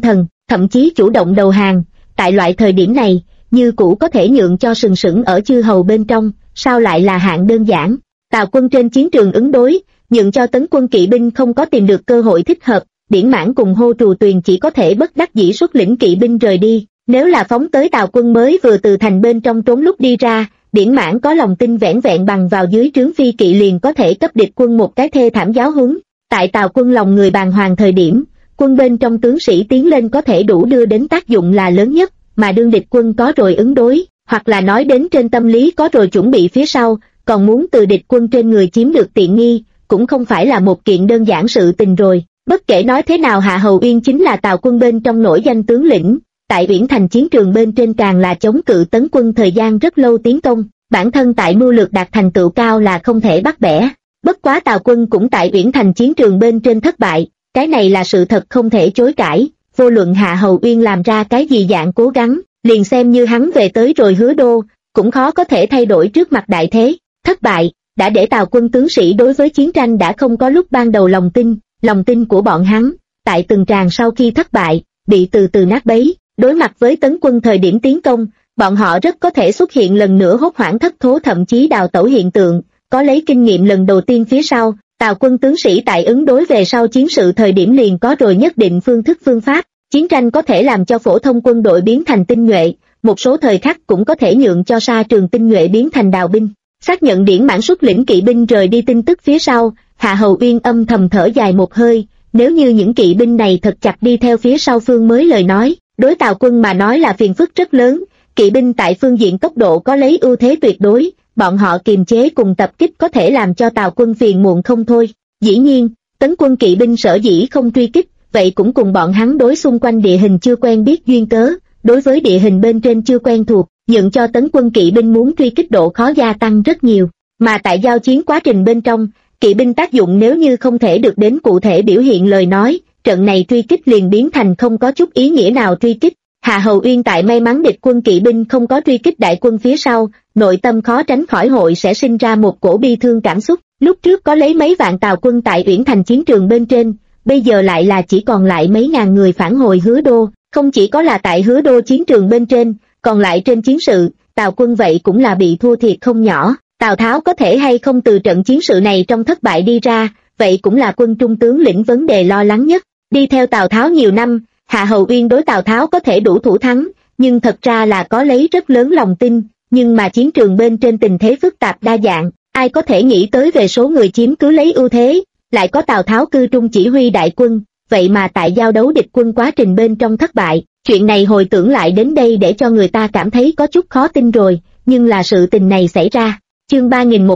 thậm chí chủ động đầu hàng. Tại loại thời điểm này, như cũ có thể nhượng cho sừng sững ở chư hầu bên trong, sao lại là hạng đơn giản. Tào quân trên chiến trường ứng đối, nhượng cho Tấn quân kỵ binh không có tìm được cơ hội thích hợp, Điển Mãn cùng Hô Trù Tuyền chỉ có thể bất đắc dĩ xuất lĩnh kỵ binh rời đi. Nếu là phóng tới Tào quân mới vừa từ thành bên trong trốn lúc đi ra, Điển Mãn có lòng tin vẻn vẹn bằng vào dưới trướng phi kỵ liền có thể cấp địch quân một cái thê thảm giáo huấn. Tại Tào quân lòng người bàng hoàng thời điểm, quân bên trong tướng sĩ tiến lên có thể đủ đưa đến tác dụng là lớn nhất, mà đương địch quân có rồi ứng đối, hoặc là nói đến trên tâm lý có rồi chuẩn bị phía sau, còn muốn từ địch quân trên người chiếm được tiện nghi, cũng không phải là một kiện đơn giản sự tình rồi. Bất kể nói thế nào Hạ Hầu Uyên chính là Tào quân bên trong nổi danh tướng lĩnh, tại Uyển Thành chiến trường bên trên càng là chống cự Tấn quân thời gian rất lâu tiến công, bản thân tại mưu lược đạt thành tựu cao là không thể bắt bẻ. Bất quá Tào quân cũng tại Uyển Thành chiến trường bên trên thất bại, cái này là sự thật không thể chối cãi. Vô luận Hạ Hầu Uyên làm ra cái gì dạng cố gắng, liền xem như hắn về tới rồi Hứa Đô, cũng khó có thể thay đổi trước mặt đại thế. Thất bại đã để Tào quân tướng sĩ đối với chiến tranh đã không có lúc ban đầu lòng tin của bọn hắn tại từng tràng sau khi thất bại bị từ từ nát bấy. Đối mặt với Tấn quân thời điểm tiến công, bọn họ rất có thể xuất hiện lần nữa hốt hoảng thất thố, thậm chí đào tẩu hiện tượng. Có lấy kinh nghiệm lần đầu tiên phía sau, Tào quân tướng sĩ tại ứng đối về sau chiến sự thời điểm liền có rồi nhất định phương thức phương pháp. Chiến tranh có thể làm cho phổ thông quân đội biến thành tinh nhuệ, một số thời khắc cũng có thể nhượng cho sa trường tinh nhuệ biến thành đào binh. Xác nhận Điển Mãn xuất lĩnh kỵ binh rời đi tin tức phía sau, Hạ Hầu Uyên âm thầm thở dài một hơi. Nếu như những kỵ binh này thật chặt đi theo phía sau phương mới lời nói, đối Tào quân mà nói là phiền phức rất lớn. Kỵ binh tại phương diện tốc độ có lấy ưu thế tuyệt đối, bọn họ kiềm chế cùng tập kích có thể làm cho Tào quân phiền muộn không thôi. Dĩ nhiên, Tấn quân kỵ binh sở dĩ không truy kích, vậy cũng cùng bọn hắn đối xung quanh địa hình chưa quen biết duyên cớ. Đối với địa hình bên trên chưa quen thuộc, nhượng cho Tấn quân kỵ binh muốn truy kích độ khó gia tăng rất nhiều. Mà tại giao chiến quá trình bên trong, kỵ binh tác dụng nếu như không thể được đến cụ thể biểu hiện lời nói, trận này truy kích liền biến thành không có chút ý nghĩa nào truy kích. Hạ Hầu Uyên tại may mắn địch quân kỵ binh không có truy kích đại quân phía sau, nội tâm khó tránh khỏi hội sẽ sinh ra một cổ bi thương cảm xúc. Lúc trước có lấy mấy vạn Tào quân tại Uyển Thành chiến trường bên trên, bây giờ lại là chỉ còn lại mấy ngàn người phản hồi Hứa Đô. Không chỉ có là tại Hứa Đô chiến trường bên trên, còn lại trên chiến sự, Tào quân vậy cũng là bị thua thiệt không nhỏ. Tào Tháo có thể hay không từ trận chiến sự này trong thất bại đi ra, vậy cũng là quân trung tướng lĩnh vấn đề lo lắng nhất. Đi theo Tào Tháo nhiều năm, Hạ Hầu Uyên đối Tào Tháo có thể đủ thủ thắng, nhưng thật ra là có lấy rất lớn lòng tin. Nhưng mà chiến trường bên trên tình thế phức tạp đa dạng, ai có thể nghĩ tới về số người chiếm cứ lấy ưu thế, lại có Tào Tháo cư trung chỉ huy đại quân, vậy mà tại giao đấu địch quân quá trình bên trong thất bại. Chuyện này hồi tưởng lại đến đây để cho người ta cảm thấy có chút khó tin rồi, nhưng là sự tình này xảy ra. Chương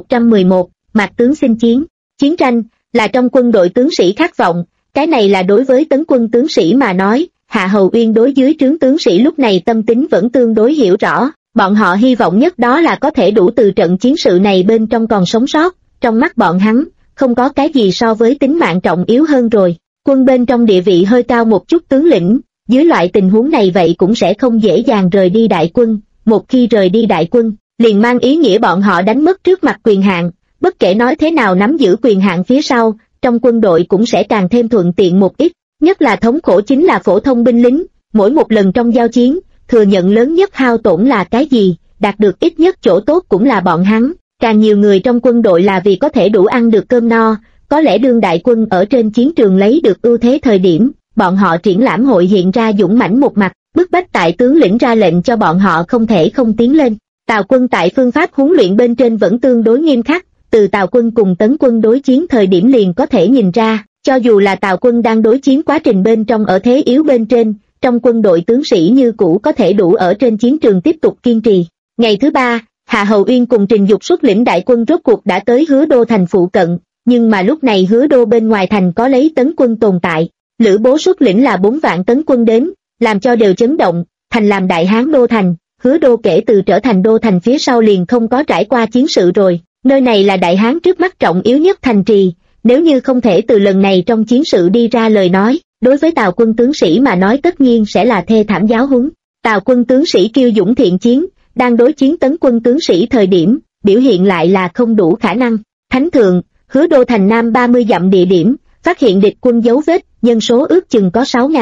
3111, Mạc tướng xin chiến. Chiến tranh là trong quân đội tướng sĩ khát vọng, cái này là đối với Tấn quân tướng sĩ mà nói. Hạ Hầu Uyên đối dưới trướng tướng sĩ lúc này tâm tính vẫn tương đối hiểu rõ, bọn họ hy vọng nhất đó là có thể đủ từ trận chiến sự này bên trong còn sống sót. Trong mắt bọn hắn, không có cái gì so với tính mạng trọng yếu hơn rồi. Quân bên trong địa vị hơi cao một chút tướng lĩnh, dưới loại tình huống này vậy cũng sẽ không dễ dàng rời đi đại quân. Một khi rời đi đại quân, liền mang ý nghĩa bọn họ đánh mất trước mặt quyền hạn. Bất kể nói thế nào nắm giữ quyền hạn phía sau, trong quân đội cũng sẽ càng thêm thuận tiện một ít. Nhất là thống khổ chính là phổ thông binh lính, mỗi một lần trong giao chiến, thừa nhận lớn nhất hao tổn là cái gì, đạt được ít nhất chỗ tốt cũng là bọn hắn. Càng nhiều người trong quân đội là vì có thể đủ ăn được cơm no. Có lẽ đương đại quân ở trên chiến trường lấy được ưu thế thời điểm, bọn họ triển lãm hội hiện ra dũng mãnh một mặt, bức bách tại tướng lĩnh ra lệnh cho bọn họ không thể không tiến lên. Tào quân tại phương pháp huấn luyện bên trên vẫn tương đối nghiêm khắc, từ Tào quân cùng Tấn quân đối chiến thời điểm liền có thể nhìn ra, cho dù là Tào quân đang đối chiến quá trình bên trong ở thế yếu bên trên, trong quân đội tướng sĩ như cũ có thể đủ ở trên chiến trường tiếp tục kiên trì. Ngày thứ ba, Hạ Hầu Uyên cùng Trình Dục xuất lĩnh đại quân rốt cuộc đã tới Hứa Đô thành phụ cận, nhưng mà lúc này Hứa Đô bên ngoài thành có lấy Tấn quân tồn tại. Lữ Bố xuất lĩnh là 4 vạn Tấn quân đến, làm cho đều chấn động. Thành làm Đại Hán đô thành, Hứa Đô kể từ trở thành đô thành phía sau liền không có trải qua chiến sự rồi. Nơi này là Đại Hán trước mắt trọng yếu nhất thành trì, nếu như không thể từ lần này trong chiến sự đi ra lời nói, đối với Tào quân tướng sĩ mà nói tất nhiên sẽ là thê thảm giáo huấn. Tào quân tướng sĩ kiêu dũng thiện chiến, đang đối chiến Tấn quân tướng sĩ thời điểm, biểu hiện lại là không đủ khả năng. Thánh thượng, Hứa Đô thành nam 30 dặm địa điểm, phát hiện địch quân dấu vết, nhân số ước chừng có 6.000.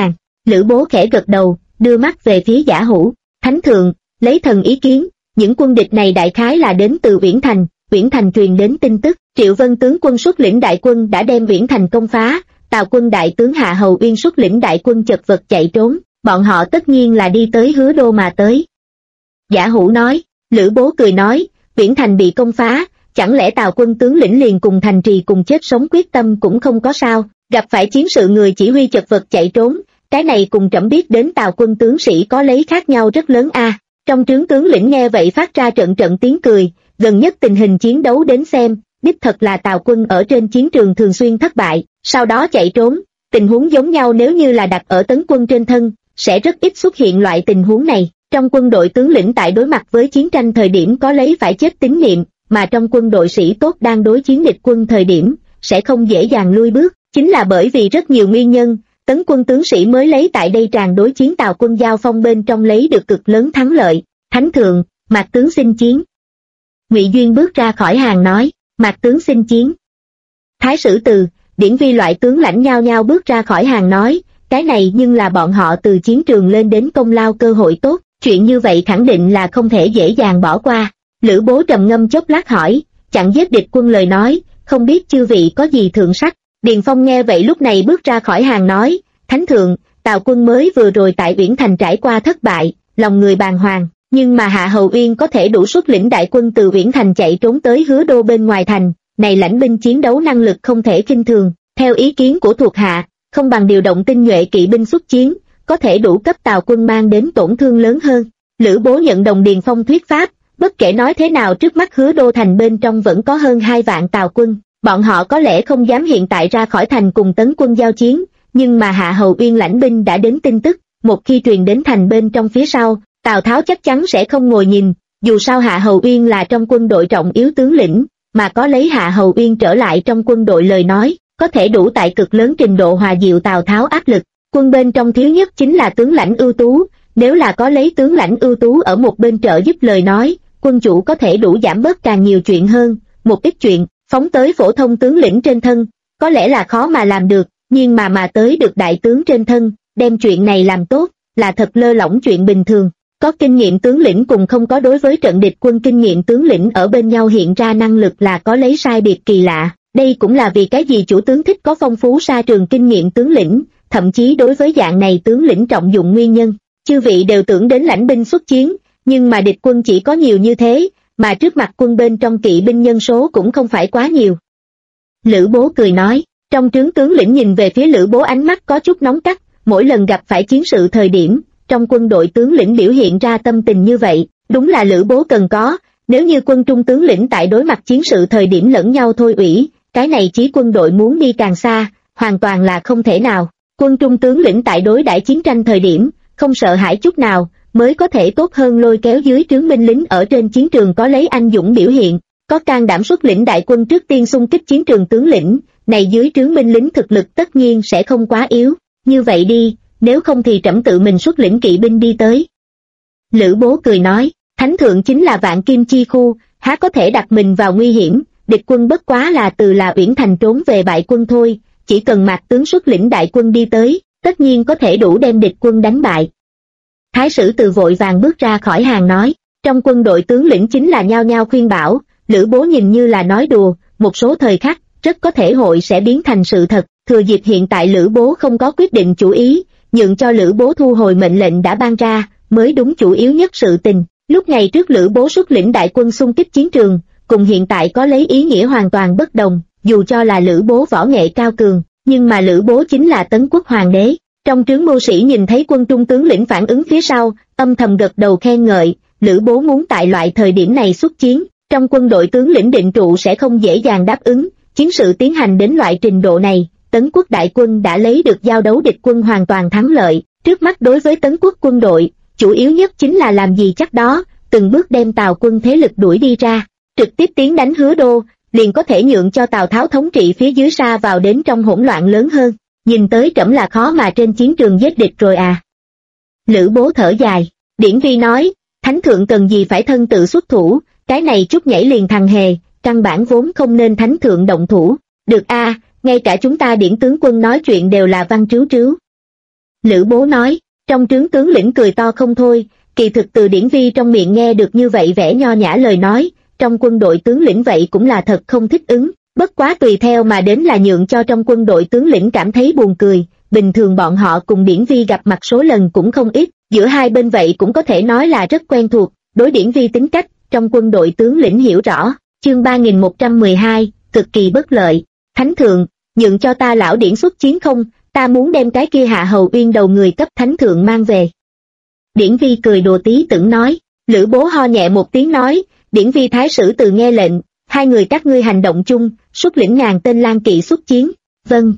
Lữ Bố khẽ gật đầu, đưa mắt về phía Giả Hữu. Thánh thượng, lấy thần ý kiến, những quân địch này đại khái là đến từ Uyển Thành. Uyển Thành truyền đến tin tức, Triệu Vân tướng quân xuất lĩnh đại quân đã đem Uyển Thành công phá, Tào quân đại tướng Hạ Hầu Uyên xuất lĩnh đại quân chật vật chạy trốn, bọn họ tất nhiên là đi tới Hứa Đô mà tới. Giả Hữu nói. Lữ Bố cười nói, Uyển Thành bị công phá, chẳng lẽ Tào quân tướng lĩnh liền cùng thành trì cùng chết sống quyết tâm cũng không có sao, gặp phải chiến sự người chỉ huy chật vật chạy trốn, cái này cùng trẫm biết đến Tào quân tướng sĩ có lấy khác nhau rất lớn a. Trong trướng tướng lĩnh nghe vậy phát ra trận trận tiếng cười, gần nhất tình hình chiến đấu đến xem, đích thật là Tào quân ở trên chiến trường thường xuyên thất bại, sau đó chạy trốn, tình huống giống nhau nếu như là đặt ở tấn quân trên thân, sẽ rất ít xuất hiện loại tình huống này. Trong quân đội tướng lĩnh tại đối mặt với chiến tranh thời điểm có lấy phải chết tín niệm, mà trong quân đội sĩ tốt đang đối chiến địch quân thời điểm, sẽ không dễ dàng lui bước, chính là bởi vì rất nhiều nguyên nhân, tấn quân tướng sĩ mới lấy tại đây tràn đối chiến Tào quân giao phong bên trong lấy được cực lớn thắng lợi. Thánh thượng, Mạc tướng xin chiến. Ngụy Duyên bước ra khỏi hàng nói, Mạc tướng xin chiến. Thái Sử Từ, Điển Vi loại tướng lãnh nhao nhao bước ra khỏi hàng nói, cái này nhưng là bọn họ từ chiến trường lên đến công lao cơ hội tốt, chuyện như vậy khẳng định là không thể dễ dàng bỏ qua. Lữ Bố trầm ngâm chốc lát hỏi, chặn giết địch quân lời nói, không biết chư vị có gì thượng sách. Điền Phong nghe vậy lúc này bước ra khỏi hàng nói, Thánh thượng, Tào quân mới vừa rồi tại Uyển Thành trải qua thất bại, lòng người bàng hoàng, nhưng mà Hạ Hầu Uyên có thể đủ xuất lĩnh đại quân từ Uyển Thành chạy trốn tới Hứa Đô bên ngoài thành, này lãnh binh chiến đấu năng lực không thể khinh thường, theo ý kiến của thuộc hạ, không bằng điều động tinh nhuệ kỵ binh xuất chiến, có thể đủ cấp Tào quân mang đến tổn thương lớn hơn. Lữ Bố nhận đồng Điền Phong thuyết pháp, bất kể nói thế nào trước mắt Hứa Đô thành bên trong vẫn có hơn 2 vạn Tào quân, bọn họ có lẽ không dám hiện tại ra khỏi thành cùng tấn quân giao chiến, nhưng mà Hạ Hầu Uyên lãnh binh đã đến tin tức, một khi truyền đến thành bên trong phía sau, Tào Tháo chắc chắn sẽ không ngồi nhìn, dù sao Hạ Hầu Uyên là trong quân đội trọng yếu tướng lĩnh, mà có lấy Hạ Hầu Uyên trở lại trong quân đội lời nói, có thể đủ tại cực lớn trình độ hòa dịu Tào Tháo áp lực. Quân bên trong thiếu nhất chính là tướng lãnh ưu tú, nếu là có lấy tướng lãnh ưu tú ở một bên trợ giúp lời nói, quân chủ có thể đủ giảm bớt càng nhiều chuyện hơn, một ít chuyện, phóng tới phổ thông tướng lĩnh trên thân, có lẽ là khó mà làm được, nhưng mà tới được đại tướng trên thân, đem chuyện này làm tốt, là thật lơ lỏng chuyện bình thường. Có kinh nghiệm tướng lĩnh cùng không có đối với trận địch quân kinh nghiệm tướng lĩnh ở bên nhau hiện ra năng lực là có lấy sai biệt kỳ lạ, đây cũng là vì cái gì chủ tướng thích có phong phú sa trường kinh nghiệm tướng lĩnh, thậm chí đối với dạng này tướng lĩnh trọng dụng nguyên nhân. Chư vị đều tưởng đến lãnh binh xuất chiến, nhưng mà địch quân chỉ có nhiều như thế, mà trước mặt quân bên trong kỵ binh nhân số cũng không phải quá nhiều. Lữ Bố cười nói, trong trướng tướng lĩnh nhìn về phía Lữ Bố ánh mắt có chút nóng cắt, mỗi lần gặp phải chiến sự thời điểm, trong quân đội tướng lĩnh biểu hiện ra tâm tình như vậy, đúng là Lữ Bố cần có, nếu như quân trung tướng lĩnh tại đối mặt chiến sự thời điểm lẫn nhau thôi ủy, cái này chí quân đội muốn đi càng xa, hoàn toàn là không thể nào. Quân trung tướng lĩnh tại đối đãi chiến tranh thời điểm, không sợ hãi chút nào, mới có thể tốt hơn lôi kéo dưới trướng binh lính ở trên chiến trường có lấy anh dũng biểu hiện, có can đảm xuất lĩnh đại quân trước tiên xung kích chiến trường tướng lĩnh, này dưới trướng binh lính thực lực tất nhiên sẽ không quá yếu, như vậy đi, nếu không thì trẫm tự mình xuất lĩnh kỵ binh đi tới. Lữ Bố cười nói, Thánh thượng chính là vạn kim chi khu, há có thể đặt mình vào nguy hiểm, địch quân bất quá là từ là Uyển Thành trốn về bại quân thôi, chỉ cần Mạc tướng xuất lĩnh đại quân đi tới, tất nhiên có thể đủ đem địch quân đánh bại. Thái Sử Từ vội vàng bước ra khỏi hàng nói, trong quân đội tướng lĩnh chính là nhao nhao khuyên bảo, Lữ Bố nhìn như là nói đùa, một số thời khắc, rất có thể hội sẽ biến thành sự thật, thừa dịp hiện tại Lữ Bố không có quyết định chủ ý, nhượng cho Lữ Bố thu hồi mệnh lệnh đã ban ra, mới đúng chủ yếu nhất sự tình. Lúc ngày trước Lữ Bố xuất lĩnh đại quân xung kích chiến trường, cùng hiện tại có lấy ý nghĩa hoàn toàn bất đồng, dù cho là Lữ Bố võ nghệ cao cường, nhưng mà Lữ Bố chính là Tấn Quốc hoàng đế. Trong trướng mưu sĩ nhìn thấy quân trung tướng lĩnh phản ứng phía sau, âm thầm gật đầu khen ngợi, Lữ Bố muốn tại loại thời điểm này xuất chiến, trong quân đội tướng lĩnh định trụ sẽ không dễ dàng đáp ứng, chiến sự tiến hành đến loại trình độ này, Tấn Quốc đại quân đã lấy được giao đấu địch quân hoàn toàn thắng lợi, trước mắt đối với Tấn Quốc quân đội, chủ yếu nhất chính là làm gì chắc đó, từng bước đem Tào quân thế lực đuổi đi ra, trực tiếp tiến đánh Hứa Đô, liền có thể nhượng cho Tào Tháo thống trị phía dưới xa vào đến trong hỗn loạn lớn hơn, nhìn tới trẫm là khó mà trên chiến trường giết địch rồi à. Lữ Bố thở dài, Điển Vi nói, Thánh thượng cần gì phải thân tự xuất thủ, cái này chút nhảy liền thằng hề, căn bản vốn không nên Thánh thượng động thủ, được a, ngay cả chúng ta Điển tướng quân nói chuyện đều là văn trứu trứu. Lữ Bố nói. Trong trướng tướng lĩnh cười to không thôi, kỳ thực từ Điển Vi trong miệng nghe được như vậy vẻ nho nhã lời nói, trong quân đội tướng lĩnh vậy cũng là thật không thích ứng, bất quá tùy theo mà đến là nhượng cho trong quân đội tướng lĩnh cảm thấy buồn cười, bình thường bọn họ cùng Điển Vi gặp mặt số lần cũng không ít, giữa hai bên vậy cũng có thể nói là rất quen thuộc, đối Điển Vi tính cách, trong quân đội tướng lĩnh hiểu rõ. Chương 3112, cực kỳ bất lợi. Thánh thượng, nhượng cho ta lão Điển xuất chiến không, ta muốn đem cái kia Hạ Hầu Uyên đầu người cấp thánh thượng mang về. Điển Vi cười đùa tí tưởng nói. Lữ Bố ho nhẹ một tiếng nói, Điển Vi thái sử từ nghe lệnh, hai người các ngươi hành động chung, xuất lĩnh ngàn tên lang kỵ xuất chiến. Vâng.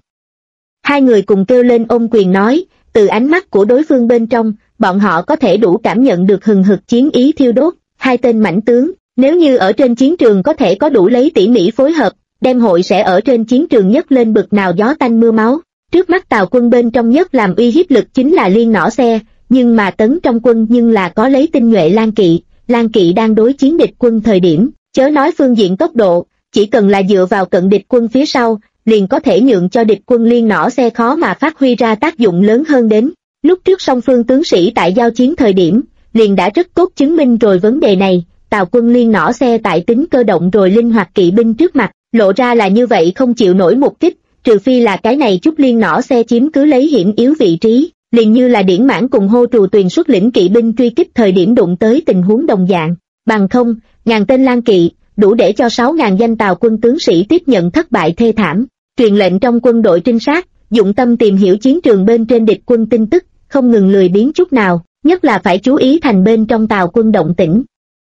Hai người cùng kêu lên ôm quyền nói, từ ánh mắt của đối phương bên trong, bọn họ có thể đủ cảm nhận được hừng hực chiến ý thiêu đốt, hai tên mãnh tướng, nếu như ở trên chiến trường có thể có đủ lấy tỉ mỉ phối hợp, đem hội sẽ ở trên chiến trường nhất lên bực nào gió tanh mưa máu. Trước mắt Tào quân bên trong nhất làm uy hiếp lực chính là liên nỏ xe, nhưng mà tấn trong quân nhưng là có lấy tinh nhuệ lang kỵ đang đối chiến địch quân thời điểm, chớ nói phương diện tốc độ, chỉ cần là dựa vào cận địch quân phía sau, liền có thể nhượng cho địch quân liên nỏ xe khó mà phát huy ra tác dụng lớn hơn đến. Lúc trước song phương tướng sĩ tại giao chiến thời điểm, liền đã rất tốt chứng minh rồi vấn đề này, Tào quân liên nỏ xe tại tính cơ động rồi linh hoạt kỵ binh trước mặt, lộ ra là như vậy không chịu nổi một kích, trừ phi là cái này chút liên nỏ xe chiếm cứ lấy hiểm yếu vị trí, liền như là Điển Mãn cùng Hô Trù Tuyền xuất lĩnh kỵ binh truy kích thời điểm đụng tới tình huống đồng dạng, bằng không, ngàn tên lang kỵ, đủ để cho 6.000 danh Tào quân tướng sĩ tiếp nhận thất bại thê thảm. Truyền lệnh trong quân đội trinh sát, dụng tâm tìm hiểu chiến trường bên trên địch quân tin tức, không ngừng lười biếng chút nào, nhất là phải chú ý thành bên trong Tào quân động tĩnh.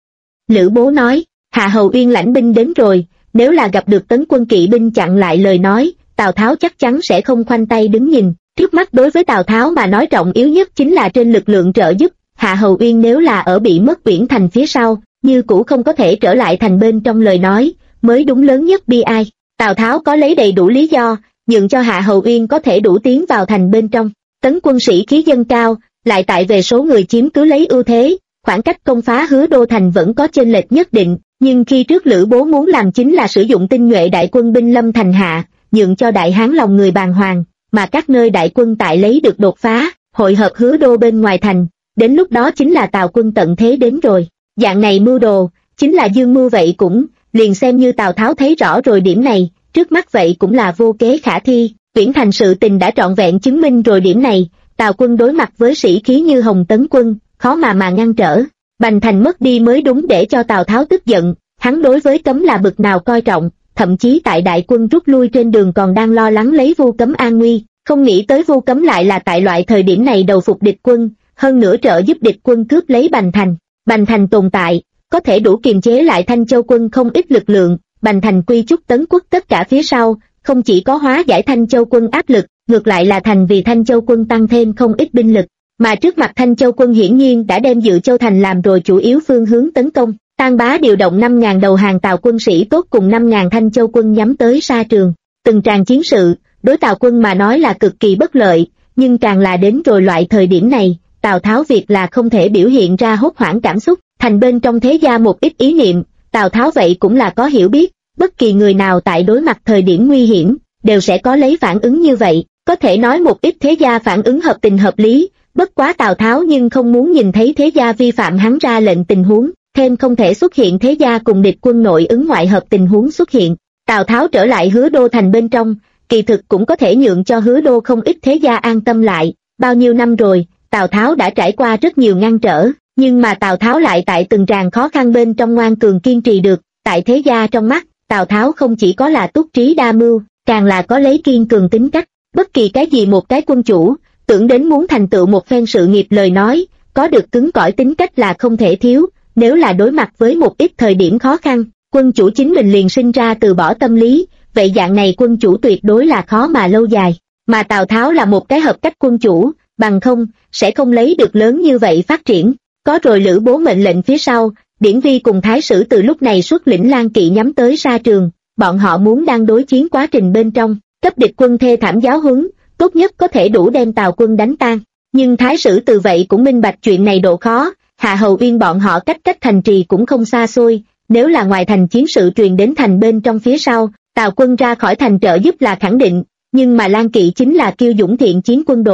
Lữ Bố nói, Hạ Hầu Uyên lãnh binh đến rồi, nếu là gặp được tấn quân kỵ binh chặn lại lời nói, Tào Tháo chắc chắn sẽ không khoanh tay đứng nhìn. Trước mắt đối với Tào Tháo mà nói trọng yếu nhất chính là trên lực lượng trợ giúp, Hạ Hầu Uyên nếu là ở bị mất Uyển thành phía sau, như cũ không có thể trở lại thành bên trong lời nói, mới đúng lớn nhất bi ai. Tào Tháo có lấy đầy đủ lý do, nhượng cho Hạ Hầu Uyên có thể đủ tiến vào thành bên trong. Tấn quân sĩ khí dâng cao, lại tại về số người chiếm cứ lấy ưu thế, khoảng cách công phá Hứa Đô thành vẫn có chênh lệch nhất định, nhưng khi trước Lữ Bố muốn làm chính là sử dụng tinh nhuệ đại quân binh lâm thành hạ, nhượng cho đại hán lòng người bàng hoàng, mà các nơi đại quân tại lấy được đột phá, hội hợp Hứa Đô bên ngoài thành, đến lúc đó chính là Tào quân tận thế đến rồi. Dạng này mưu đồ, chính là dương mưu vậy cũng, liền xem như Tào Tháo thấy rõ rồi điểm này, trước mắt vậy cũng là vô kế khả thi, Uyển thành sự tình đã trọn vẹn chứng minh rồi điểm này, Tào quân đối mặt với sĩ khí như Hồng Tấn quân, khó mà ngăn trở. Bành thành mất đi mới đúng để cho Tào Tháo tức giận, hắn đối với Cấm là bực nào coi trọng, thậm chí tại đại quân rút lui trên đường còn đang lo lắng lấy Vu Cấm an nguy, không nghĩ tới Vu Cấm lại là tại loại thời điểm này đầu phục địch quân, hơn nữa trợ giúp địch quân cướp lấy Bành thành. Bành thành tồn tại, có thể đủ kiềm chế lại Thanh Châu quân không ít lực lượng, Bành thành quy chúc Tấn quốc tất cả phía sau, không chỉ có hóa giải Thanh Châu quân áp lực, ngược lại là thành vì Thanh Châu quân tăng thêm không ít binh lực, mà trước mặt Thanh Châu quân hiển nhiên đã đem Dự Châu thành làm rồi chủ yếu phương hướng tấn công. Tan Bá điều động 5.000 đầu hàng Tào quân sĩ tốt cùng 5.000 Thanh Châu quân nhắm tới sa trường. Từng tràng chiến sự, đối Tào quân mà nói là cực kỳ bất lợi, nhưng càng là đến rồi loại thời điểm này, Tào Tháo việc là không thể biểu hiện ra hốt hoảng cảm xúc, thành bên trong thế gia một ít ý niệm, Tào Tháo vậy cũng là có hiểu biết, bất kỳ người nào tại đối mặt thời điểm nguy hiểm, đều sẽ có lấy phản ứng như vậy, có thể nói một ít thế gia phản ứng hợp tình hợp lý, bất quá Tào Tháo nhưng không muốn nhìn thấy thế gia vi phạm hắn ra lệnh tình huống, thêm không thể xuất hiện thế gia cùng địch quân nội ứng ngoại hợp tình huống xuất hiện. Tào Tháo trở lại Hứa Đô thành bên trong, kỳ thực cũng có thể nhượng cho Hứa Đô không ít thế gia an tâm lại, bao nhiêu năm rồi, Tào Tháo đã trải qua rất nhiều ngăn trở, nhưng mà Tào Tháo lại tại từng tràng khó khăn bên trong ngoan cường kiên trì được, tại thế gia trong mắt, Tào Tháo không chỉ có là túc trí đa mưu, càng là có lấy kiên cường tính cách, bất kỳ cái gì một cái quân chủ, tưởng đến muốn thành tựu một phen sự nghiệp lời nói, có được cứng cỏi tính cách là không thể thiếu, nếu là đối mặt với một ít thời điểm khó khăn, quân chủ chính mình liền sinh ra từ bỏ tâm lý, vậy dạng này quân chủ tuyệt đối là khó mà lâu dài, mà Tào Tháo là một cái hợp cách quân chủ, bằng không, sẽ không lấy được lớn như vậy phát triển. Có rồi Lữ Bố mệnh lệnh phía sau, Điển Vi cùng Thái Sử từ lúc này xuất lĩnh lang kỵ nhắm tới sa trường, bọn họ muốn đang đối chiến quá trình bên trong, cấp địch quân thê thảm giáo huấn, tốt nhất có thể đủ đem Tào quân đánh tan. Nhưng Thái Sử từ vậy cũng minh bạch chuyện này độ khó, Hạ Hầu Uyên bọn họ cách thành trì cũng không xa xôi, nếu là ngoài thành chiến sự truyền đến thành bên trong phía sau, Tào quân ra khỏi thành trợ giúp là khẳng định, nhưng mà lang kỵ chính là kiêu dũng thiện chiến quân đội,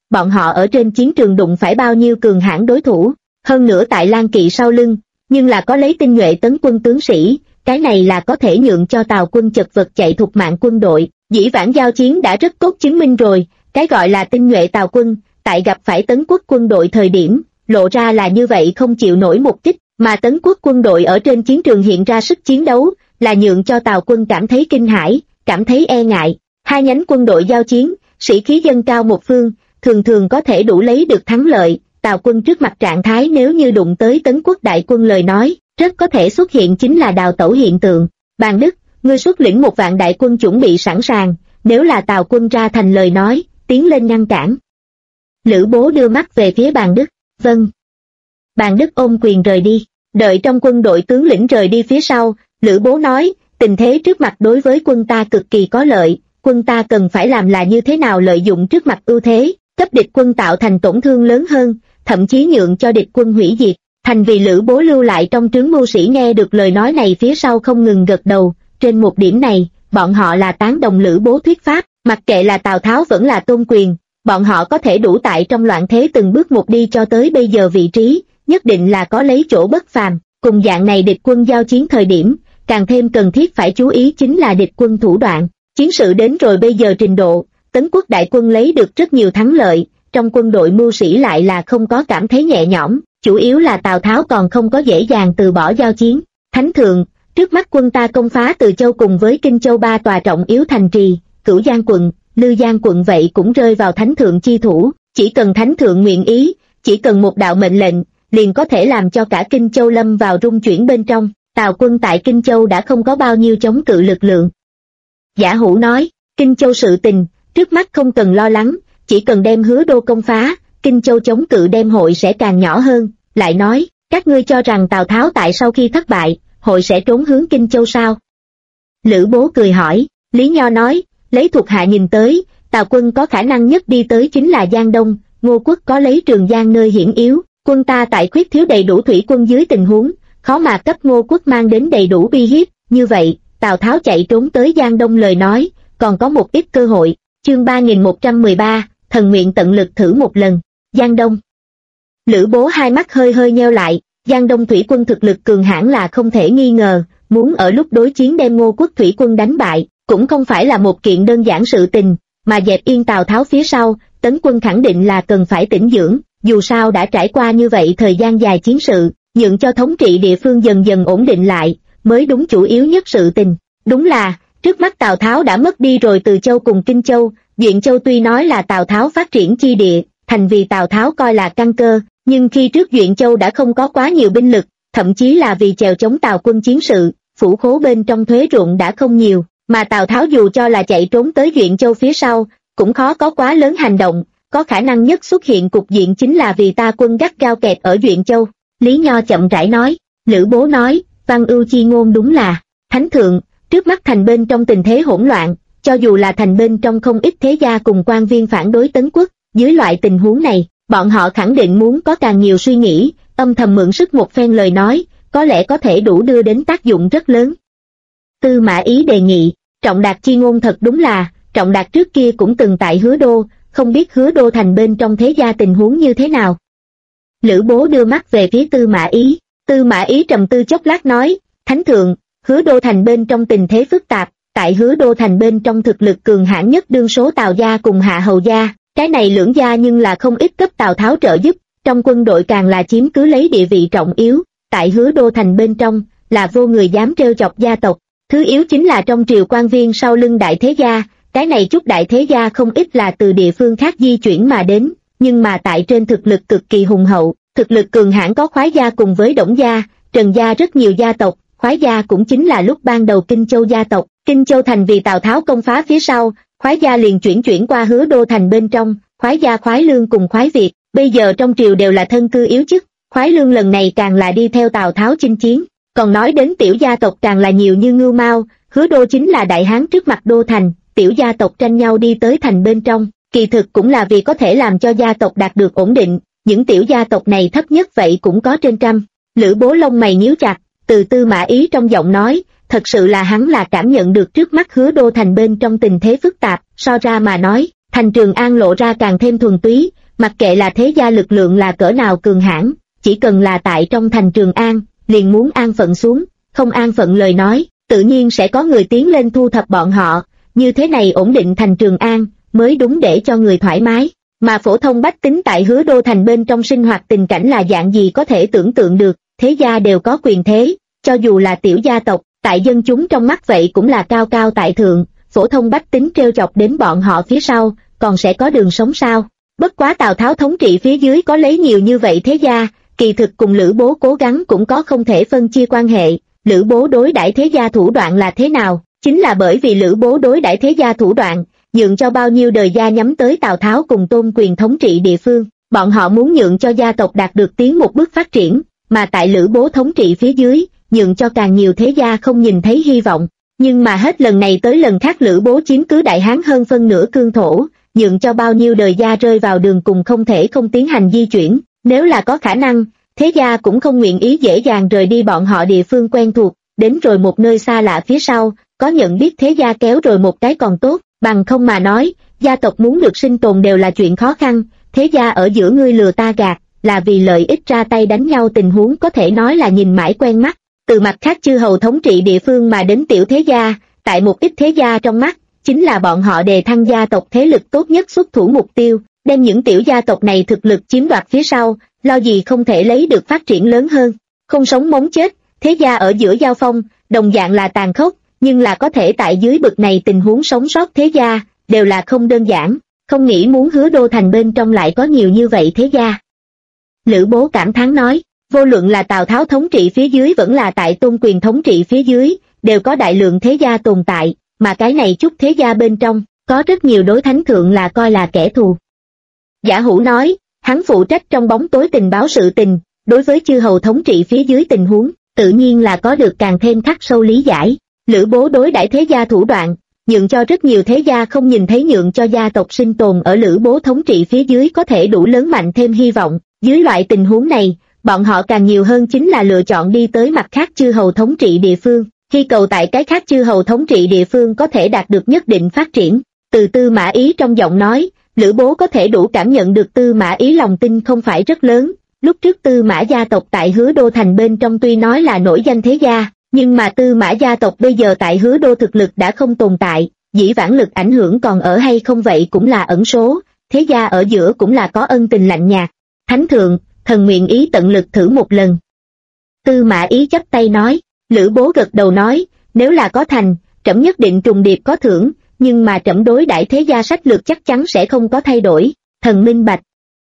bọn họ ở trên chiến trường đụng phải bao nhiêu cường hãn đối thủ, hơn nữa tại Lan Kỵ sau lưng, nhưng là có lấy tinh nhuệ tấn quân tướng sĩ, cái này là có thể nhượng cho Tào quân chật vật chạy thục mạng quân đội. Dĩ vãng giao chiến đã rất tốt chứng minh rồi, cái gọi là tinh nhuệ Tào quân, tại gặp phải Tấn quốc quân đội thời điểm, lộ ra là như vậy không chịu nổi một kích, mà Tấn quốc quân đội ở trên chiến trường hiện ra sức chiến đấu, là nhượng cho Tào quân cảm thấy kinh hãi, cảm thấy e ngại. Hai nhánh quân đội giao chiến, sĩ khí dâng cao một phương, thường thường có thể đủ lấy được thắng lợi. Tào quân trước mặt trạng thái nếu như đụng tới Tấn quốc đại quân lời nói, rất có thể xuất hiện chính là đào tẩu hiện tượng. Bàn Đức, ngươi xuất lĩnh 1.000 đại quân chuẩn bị sẵn sàng, nếu là Tào quân ra thành lời nói, tiến lên ngăn cản. Lữ Bố đưa mắt về phía Bàn Đức, vâng. Bàn Đức ôm quyền rời đi, đợi trong quân đội tướng lĩnh rời đi phía sau, Lữ Bố nói, tình thế trước mặt đối với quân ta cực kỳ có lợi, quân ta cần phải làm là như thế nào lợi dụng trước mặt ưu thế, cấp địch quân tạo thành tổn thương lớn hơn, thậm chí nhượng cho địch quân hủy diệt. Thành vì Lữ Bố lưu lại trong trướng mưu sĩ nghe được lời nói này phía sau không ngừng gật đầu, trên một điểm này, bọn họ là tán đồng Lữ Bố thuyết pháp, mặc kệ là Tào Tháo vẫn là Tôn Quyền, bọn họ có thể đủ tại trong loạn thế từng bước một đi cho tới bây giờ vị trí, nhất định là có lấy chỗ bất phàm, cùng dạng này địch quân giao chiến thời điểm, càng thêm cần thiết phải chú ý chính là địch quân thủ đoạn, chiến sự đến rồi bây giờ trình độ, Tấn quốc đại quân lấy được rất nhiều thắng lợi, trong quân đội mưu sĩ lại là không có cảm thấy nhẹ nhõm. Chủ yếu là Tào Tháo còn không có dễ dàng từ bỏ giao chiến. Thánh thượng, trước mắt quân ta công phá Từ Châu cùng với Kinh Châu 3 tòa trọng yếu thành trì, Cửu Giang quận, Lư Giang quận vậy cũng rơi vào thánh thượng chi thủ, chỉ cần thánh thượng nguyện ý, chỉ cần một đạo mệnh lệnh, liền có thể làm cho cả Kinh Châu lâm vào rung chuyển bên trong. Tào quân tại Kinh Châu đã không có bao nhiêu chống cự lực lượng. Giả Hữu nói, Kinh Châu sự tình, trước mắt không cần lo lắng, chỉ cần đem Hứa Đô công phá, Kinh Châu chống cự đem hội sẽ càng nhỏ hơn. Lại nói, các ngươi cho rằng Tào Tháo tại sau khi thất bại, hội sẽ trốn hướng Kinh Châu sao? Lữ Bố cười hỏi, Lý Nho nói, lấy thuộc hạ nhìn tới, Tào quân có khả năng nhất đi tới chính là Giang Đông, Ngô Quốc có lấy Trường Giang nơi hiểm yếu, quân ta tại khuyết thiếu đầy đủ thủy quân dưới tình huống, khó mà cấp Ngô Quốc mang đến đầy đủ uy hiếp, như vậy, Tào Tháo chạy trốn tới Giang Đông lời nói, còn có một ít cơ hội. Chương 3113, thần nguyện tận lực thử một lần, Giang Đông. Lữ Bố hai mắt hơi hơi nheo lại, Giang Đông thủy quân thực lực cường hãn là không thể nghi ngờ, muốn ở lúc đối chiến đem Ngô Quốc thủy quân đánh bại, cũng không phải là một kiện đơn giản sự tình, mà dẹp yên Tào Tháo phía sau, tấn quân khẳng định là cần phải tĩnh dưỡng, dù sao đã trải qua như vậy thời gian dài chiến sự, nhượng cho thống trị địa phương dần dần ổn định lại, mới đúng chủ yếu nhất sự tình. Đúng là, trước mắt Tào Tháo đã mất đi rồi Từ Châu cùng Kinh Châu, Duyện Châu tuy nói là Tào Tháo phát triển chi địa, thành vì Tào Tháo coi là căn cơ, nhưng khi trước Duyện Châu đã không có quá nhiều binh lực, thậm chí là vì chèo chống Tào quân chiến sự, phủ khố bên trong thuế ruộng đã không nhiều, mà Tào Tháo dù cho là chạy trốn tới Duyện Châu phía sau, cũng khó có quá lớn hành động, có khả năng nhất xuất hiện cục diện chính là vì ta quân gắt gao kẹt ở Duyện Châu. Lý Nho chậm rãi nói, Lữ Bố nói, văn ưu chi ngôn đúng là, thánh thượng, trước mắt thành bên trong tình thế hỗn loạn, cho dù là thành bên trong không ít thế gia cùng quan viên phản đối Tấn quốc, dưới loại tình huống này, bọn họ khẳng định muốn có càng nhiều suy nghĩ, âm thầm mượn sức một phen lời nói, có lẽ có thể đủ đưa đến tác dụng rất lớn. Tư Mã Ý đề nghị, Trọng Đạt chi ngôn thật đúng là, Trọng Đạt trước kia cũng từng tại Hứa Đô, không biết Hứa Đô thành bên trong thế gia tình huống như thế nào. Lữ Bố đưa mắt về phía Tư Mã Ý, Tư Mã Ý trầm tư chốc lát nói, thánh thượng, Hứa Đô thành bên trong tình thế phức tạp, tại Hứa Đô thành bên trong thực lực cường hãn nhất đương số Tào gia cùng Hạ Hầu gia, cái này lưỡng gia nhưng là không ít cấp Tào Tháo trợ giúp, trong quân đội càng là chiếm cứ lấy địa vị trọng yếu, tại Hứa Đô thành bên trong, là vô người dám trêu chọc gia tộc, thứ yếu chính là trong triều quan viên sau lưng đại thế gia, cái này chút đại thế gia không ít là từ địa phương khác di chuyển mà đến, nhưng mà tại trên thực lực cực kỳ hùng hậu, thực lực cường hãn có Khoái gia cùng với Đổng gia, Trần gia rất nhiều gia tộc, Khoái gia cũng chính là lúc ban đầu Kinh Châu gia tộc, Kinh Châu thành vì Tào Tháo công phá phía sau, Khoái gia liền chuyển qua Hứa Đô thành bên trong, Khoái gia Khoái Lương cùng Khoái Việt, bây giờ trong triều đều là thân cư yếu chức, Khoái Lương lần này càng là đi theo Tào Tháo chinh chiến, còn nói đến tiểu gia tộc càng là nhiều như Ngưu Mao, Hứa Đô chính là đại hán trước mặt đô thành, tiểu gia tộc tranh nhau đi tới thành bên trong, kỳ thực cũng là vì có thể làm cho gia tộc đạt được ổn định, những tiểu gia tộc này thấp nhất vậy cũng có trên trăm. Lữ Bố lông mày nhíu chặt, từ Tư Mã Ý trong giọng nói, thật sự là hắn là cảm nhận được trước mắt Hứa Đô thành bên trong tình thế phức tạp, so ra mà nói, thành Trường An lộ ra càng thêm thuần túy, Mặc kệ là thế gia lực lượng là cỡ nào cường hãn, chỉ cần là tại trong thành Trường An, liền muốn an phận xuống, không an phận lời nói, tự nhiên sẽ có người tiến lên thu thập bọn họ, như thế này ổn định thành Trường An, mới đúng để cho người thoải mái. Mà phổ thông bách tính tại Hứa Đô thành bên trong sinh hoạt tình cảnh là dạng gì có thể tưởng tượng được, thế gia đều có quyền thế, cho dù là tiểu gia tộc, tại dân chúng trong mắt vậy cũng là cao cao tại thượng, phổ thông bách tính trêu chọc đến bọn họ phía sau, còn sẽ có đường sống sao? Bất quá Tào Tháo thống trị phía dưới có lấy nhiều như vậy thế gia, kỳ thực cùng Lữ Bố cố gắng cũng có không thể phân chia quan hệ. Lữ Bố đối đãi thế gia thủ đoạn là thế nào? Chính là bởi vì Lữ Bố đối đãi thế gia thủ đoạn, nhượng cho bao nhiêu đời gia nhắm tới Tào Tháo cùng tôn quyền thống trị địa phương, bọn họ muốn nhượng cho gia tộc đạt được tiến một bước phát triển, mà tại Lữ Bố thống trị phía dưới, nhượng cho càng nhiều thế gia không nhìn thấy hy vọng. Nhưng mà hết lần này tới lần khác Lữ Bố chiếm cứ Đại Hán hơn phân nửa cương thổ, nhượng cho bao nhiêu đời gia rơi vào đường cùng không thể không tiến hành di chuyển, nếu là có khả năng, thế gia cũng không nguyện ý dễ dàng rời đi bọn họ địa phương quen thuộc, đến rồi một nơi xa lạ phía sau, có nhận biết thế gia kéo rồi một cái còn tốt, bằng không mà nói, gia tộc muốn được sinh tồn đều là chuyện khó khăn, thế gia ở giữa ngươi lừa ta gạt, là vì lợi ích ra tay đánh nhau tình huống có thể nói là nhìn mãi quen mắt. Từ mặt khác chư hầu thống trị địa phương mà đến tiểu thế gia, tại một ít thế gia trong mắt, chính là bọn họ đề thăng gia tộc thế lực tốt nhất xuất thủ mục tiêu, đem những tiểu gia tộc này thực lực chiếm đoạt phía sau, lo gì không thể lấy được phát triển lớn hơn. Không sống mống chết, thế gia ở giữa giao phong, đồng dạng là tàn khốc, nhưng là có thể tại dưới bực này tình huống sống sót thế gia, đều là không đơn giản, không nghĩ muốn Hứa Đô thành bên trong lại có nhiều như vậy thế gia. Lữ Bố cảm thán nói, vô luận là Tào Tháo thống trị phía dưới vẫn là tại tôn quyền thống trị phía dưới, đều có đại lượng thế gia tồn tại, mà cái này chút thế gia bên trong, có rất nhiều đối thánh thượng là coi là kẻ thù. Giả Hữu nói, hắn phụ trách trong bóng tối tình báo sự tình, đối với chư hầu thống trị phía dưới tình huống, tự nhiên là có được càng thêm khắc sâu lý giải. Lữ Bố đối đãi thế gia thủ đoạn, nhượng cho rất nhiều thế gia không nhìn thấy nhượng cho gia tộc sinh tồn ở Lữ Bố thống trị phía dưới có thể đủ lớn mạnh thêm hy vọng. Dưới loại tình huống này, bọn họ càng nhiều hơn chính là lựa chọn đi tới mặt khác chư hầu thống trị địa phương, khi cầu tại cái khác chư hầu thống trị địa phương có thể đạt được nhất định phát triển. Từ Tư Mã Ý trong giọng nói, Lữ Bố có thể đủ cảm nhận được Tư Mã Ý lòng tin không phải rất lớn. Lúc trước Tư Mã gia tộc tại Hứa Đô thành bên trong tuy nói là nổi danh thế gia, nhưng mà Tư Mã gia tộc bây giờ tại Hứa Đô thực lực đã không tồn tại, dĩ vãng lực ảnh hưởng còn ở hay không vậy cũng là ẩn số, thế gia ở giữa cũng là có ân tình lạnh nhạt. Thánh thượng, thần nguyện ý tận lực thử một lần. Tư Mã Ý chắp tay nói. Lữ Bố gật đầu nói, nếu là có thành, trẫm nhất định trùng điệp có thưởng, nhưng mà trẫm đối đãi thế gia sách lược chắc chắn sẽ không có thay đổi, thần minh bạch.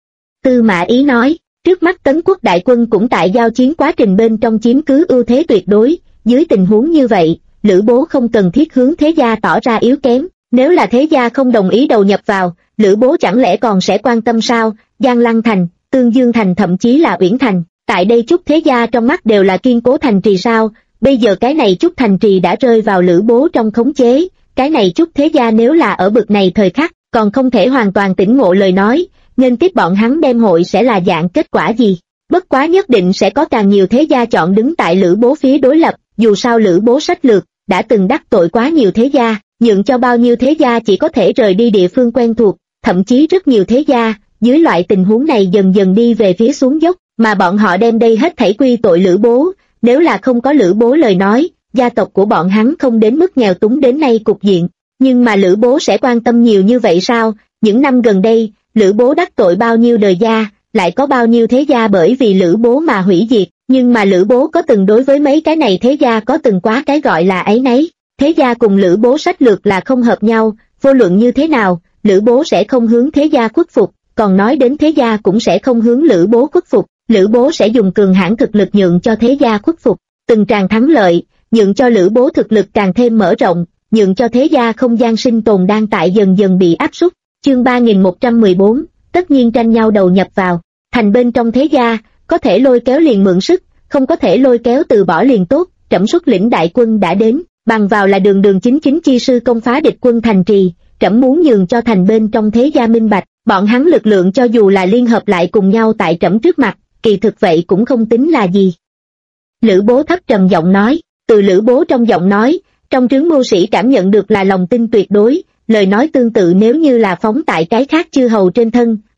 Tư Mã Ý nói, trước mắt Tấn quốc đại quân cũng tại giao chiến quá trình bên trong chiếm cứ ưu thế tuyệt đối, dưới tình huống như vậy, Lữ Bố không cần thiết hướng thế gia tỏ ra yếu kém, nếu là thế gia không đồng ý đầu nhập vào, Lữ Bố chẳng lẽ còn sẽ quan tâm sao? Giang Lăng thành, Tương Dương thành thậm chí là Uyển thành, tại đây chút thế gia trong mắt đều là kiên cố thành trì sao? Bây giờ cái này chút thành trì đã rơi vào Lữ Bố trong khống chế, cái này chút thế gia nếu là ở bực này thời khắc, còn không thể hoàn toàn tỉnh ngộ lời nói, nên tiếp bọn hắn đem hội sẽ là dạng kết quả gì? Bất quá nhất định sẽ có càng nhiều thế gia chọn đứng tại Lữ Bố phía đối lập, dù sao Lữ Bố sách lược, đã từng đắc tội quá nhiều thế gia, nhượng cho bao nhiêu thế gia chỉ có thể rời đi địa phương quen thuộc, thậm chí rất nhiều thế gia, dưới loại tình huống này dần dần đi về phía xuống dốc, mà bọn họ đem đây hết thảy quy tội Lữ Bố. Nếu là không có Lữ Bố lời nói, gia tộc của bọn hắn không đến mức nghèo túng đến nay cục diện. Nhưng mà Lữ Bố sẽ quan tâm nhiều như vậy sao? Những năm gần đây, Lữ Bố đắc tội bao nhiêu đời gia, lại có bao nhiêu thế gia bởi vì Lữ Bố mà hủy diệt. Nhưng mà Lữ Bố có từng đối với mấy cái này thế gia có từng quá cái gọi là áy náy. Thế gia cùng Lữ Bố sách lược là không hợp nhau, vô luận như thế nào, Lữ Bố sẽ không hướng thế gia khuất phục, còn nói đến thế gia cũng sẽ không hướng Lữ Bố khuất phục. Lữ Bố sẽ dùng cường hãn thực lực nhượng cho thế gia khuất phục, từng tràng thắng lợi, nhượng cho Lữ Bố thực lực càng thêm mở rộng, nhượng cho thế gia không gian sinh tồn đang tại dần dần bị áp suất. Chương 3114, tất nhiên tranh nhau đầu nhập vào, thành bên trong thế gia, có thể lôi kéo liền mượn sức, không có thể lôi kéo từ bỏ liền tốt, trẫm xuất lĩnh đại quân đã đến, bằng vào là đường đường chính chính chi sư công phá địch quân thành trì, trẫm muốn nhường cho thành bên trong thế gia minh bạch, bọn hắn lực lượng cho dù là liên hợp lại cùng nhau tại trẫm trước mặt, kỳ thực vậy cũng không tính là gì. Lữ Bố thấp trầm giọng nói, từ Lữ Bố trong giọng nói, trong trướng mưu sĩ cảm nhận được là lòng tin tuyệt đối, lời nói tương tự nếu như là phóng tại cái khác chư hầu trên thân,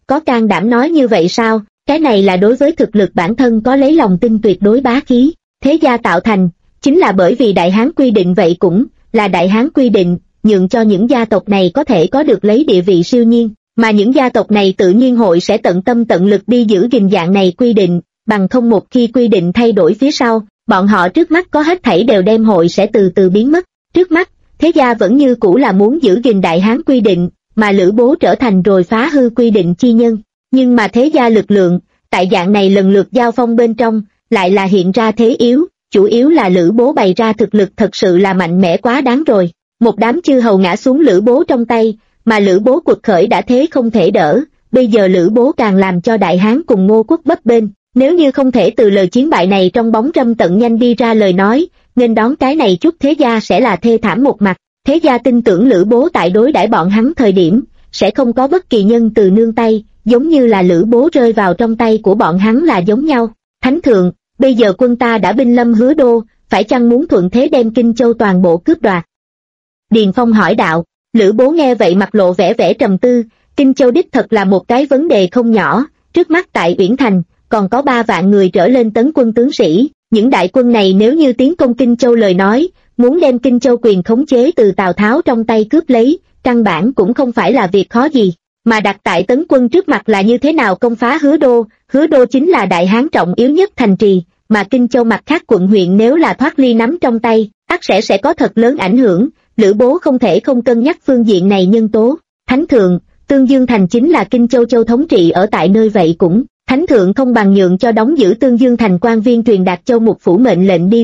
có can đảm nói như vậy sao? Cái này là đối với thực lực bản thân có lấy lòng tin tuyệt đối bá khí, thế gia tạo thành, chính là bởi vì Đại Hán quy định vậy cũng là Đại Hán quy định, nhượng cho những gia tộc này có thể có được lấy địa vị siêu nhiên, mà những gia tộc này tự nhiên hội sẽ tận tâm tận lực đi giữ gìn dạng này quy định, bằng không một khi quy định thay đổi phía sau, bọn họ trước mắt có hết thảy đều đem hội sẽ từ từ biến mất. Trước mắt, thế gia vẫn như cũ là muốn giữ gìn Đại Hán quy định, mà Lữ Bố trở thành rồi phá hư quy định chi nhân, nhưng mà thế gia lực lượng, tại dạng này lần lượt giao phong bên trong, lại là hiện ra thế yếu, chủ yếu là Lữ Bố bày ra thực lực thật sự là mạnh mẽ quá đáng rồi. Một đám chư hầu ngã xuống Lữ Bố trong tay, mà Lữ Bố quật khởi đã thế không thể đỡ, bây giờ Lữ Bố càng làm cho Đại Hán cùng Ngô quốc bấp bênh, nếu như không thể từ lời chiến bại này trong bóng râm tận nhanh đi ra lời nói, nên đón cái này chút thế gia sẽ là thê thảm một mặt. Thế gia tin tưởng Lữ Bố tại đối đãi bọn hắn thời điểm, sẽ không có bất kỳ nhân từ nương tay, giống như là Lữ Bố rơi vào trong tay của bọn hắn là giống nhau. Thánh thượng, bây giờ quân ta đã binh lâm Hứa Đô, phải chăng muốn thuận thế đem Kinh Châu toàn bộ cướp đoạt? Điền Phong hỏi đạo. Lữ Bố nghe vậy mặt lộ vẻ vẻ trầm tư, Kinh Châu đích thật là một cái vấn đề không nhỏ, trước mắt tại Uyển Thành, còn có 3 vạn người trở lên tấn quân tướng sĩ, những đại quân này nếu như tiến công Kinh Châu lời nói, muốn đem Kinh Châu quyền khống chế từ Tào Tháo trong tay cướp lấy, căn bản cũng không phải là việc khó gì, mà đặt tại tấn quân trước mặt là như thế nào công phá Hứa Đô chính là Đại Hán trọng yếu nhất thành trì, mà Kinh Châu mặt khác quận huyện nếu là thoát ly nắm trong tay, ắt sẽ có thật lớn ảnh hưởng. Lữ Bố không thể không cân nhắc phương diện này nhân tố. Thánh thượng, Tương Dương Thành chính là Kinh Châu châu thống trị ở tại nơi vậy cũng, Thánh thượng không bằng nhượng cho đóng giữ Tương Dương Thành quan viên truyền đạt châu mục phủ mệnh lệnh đi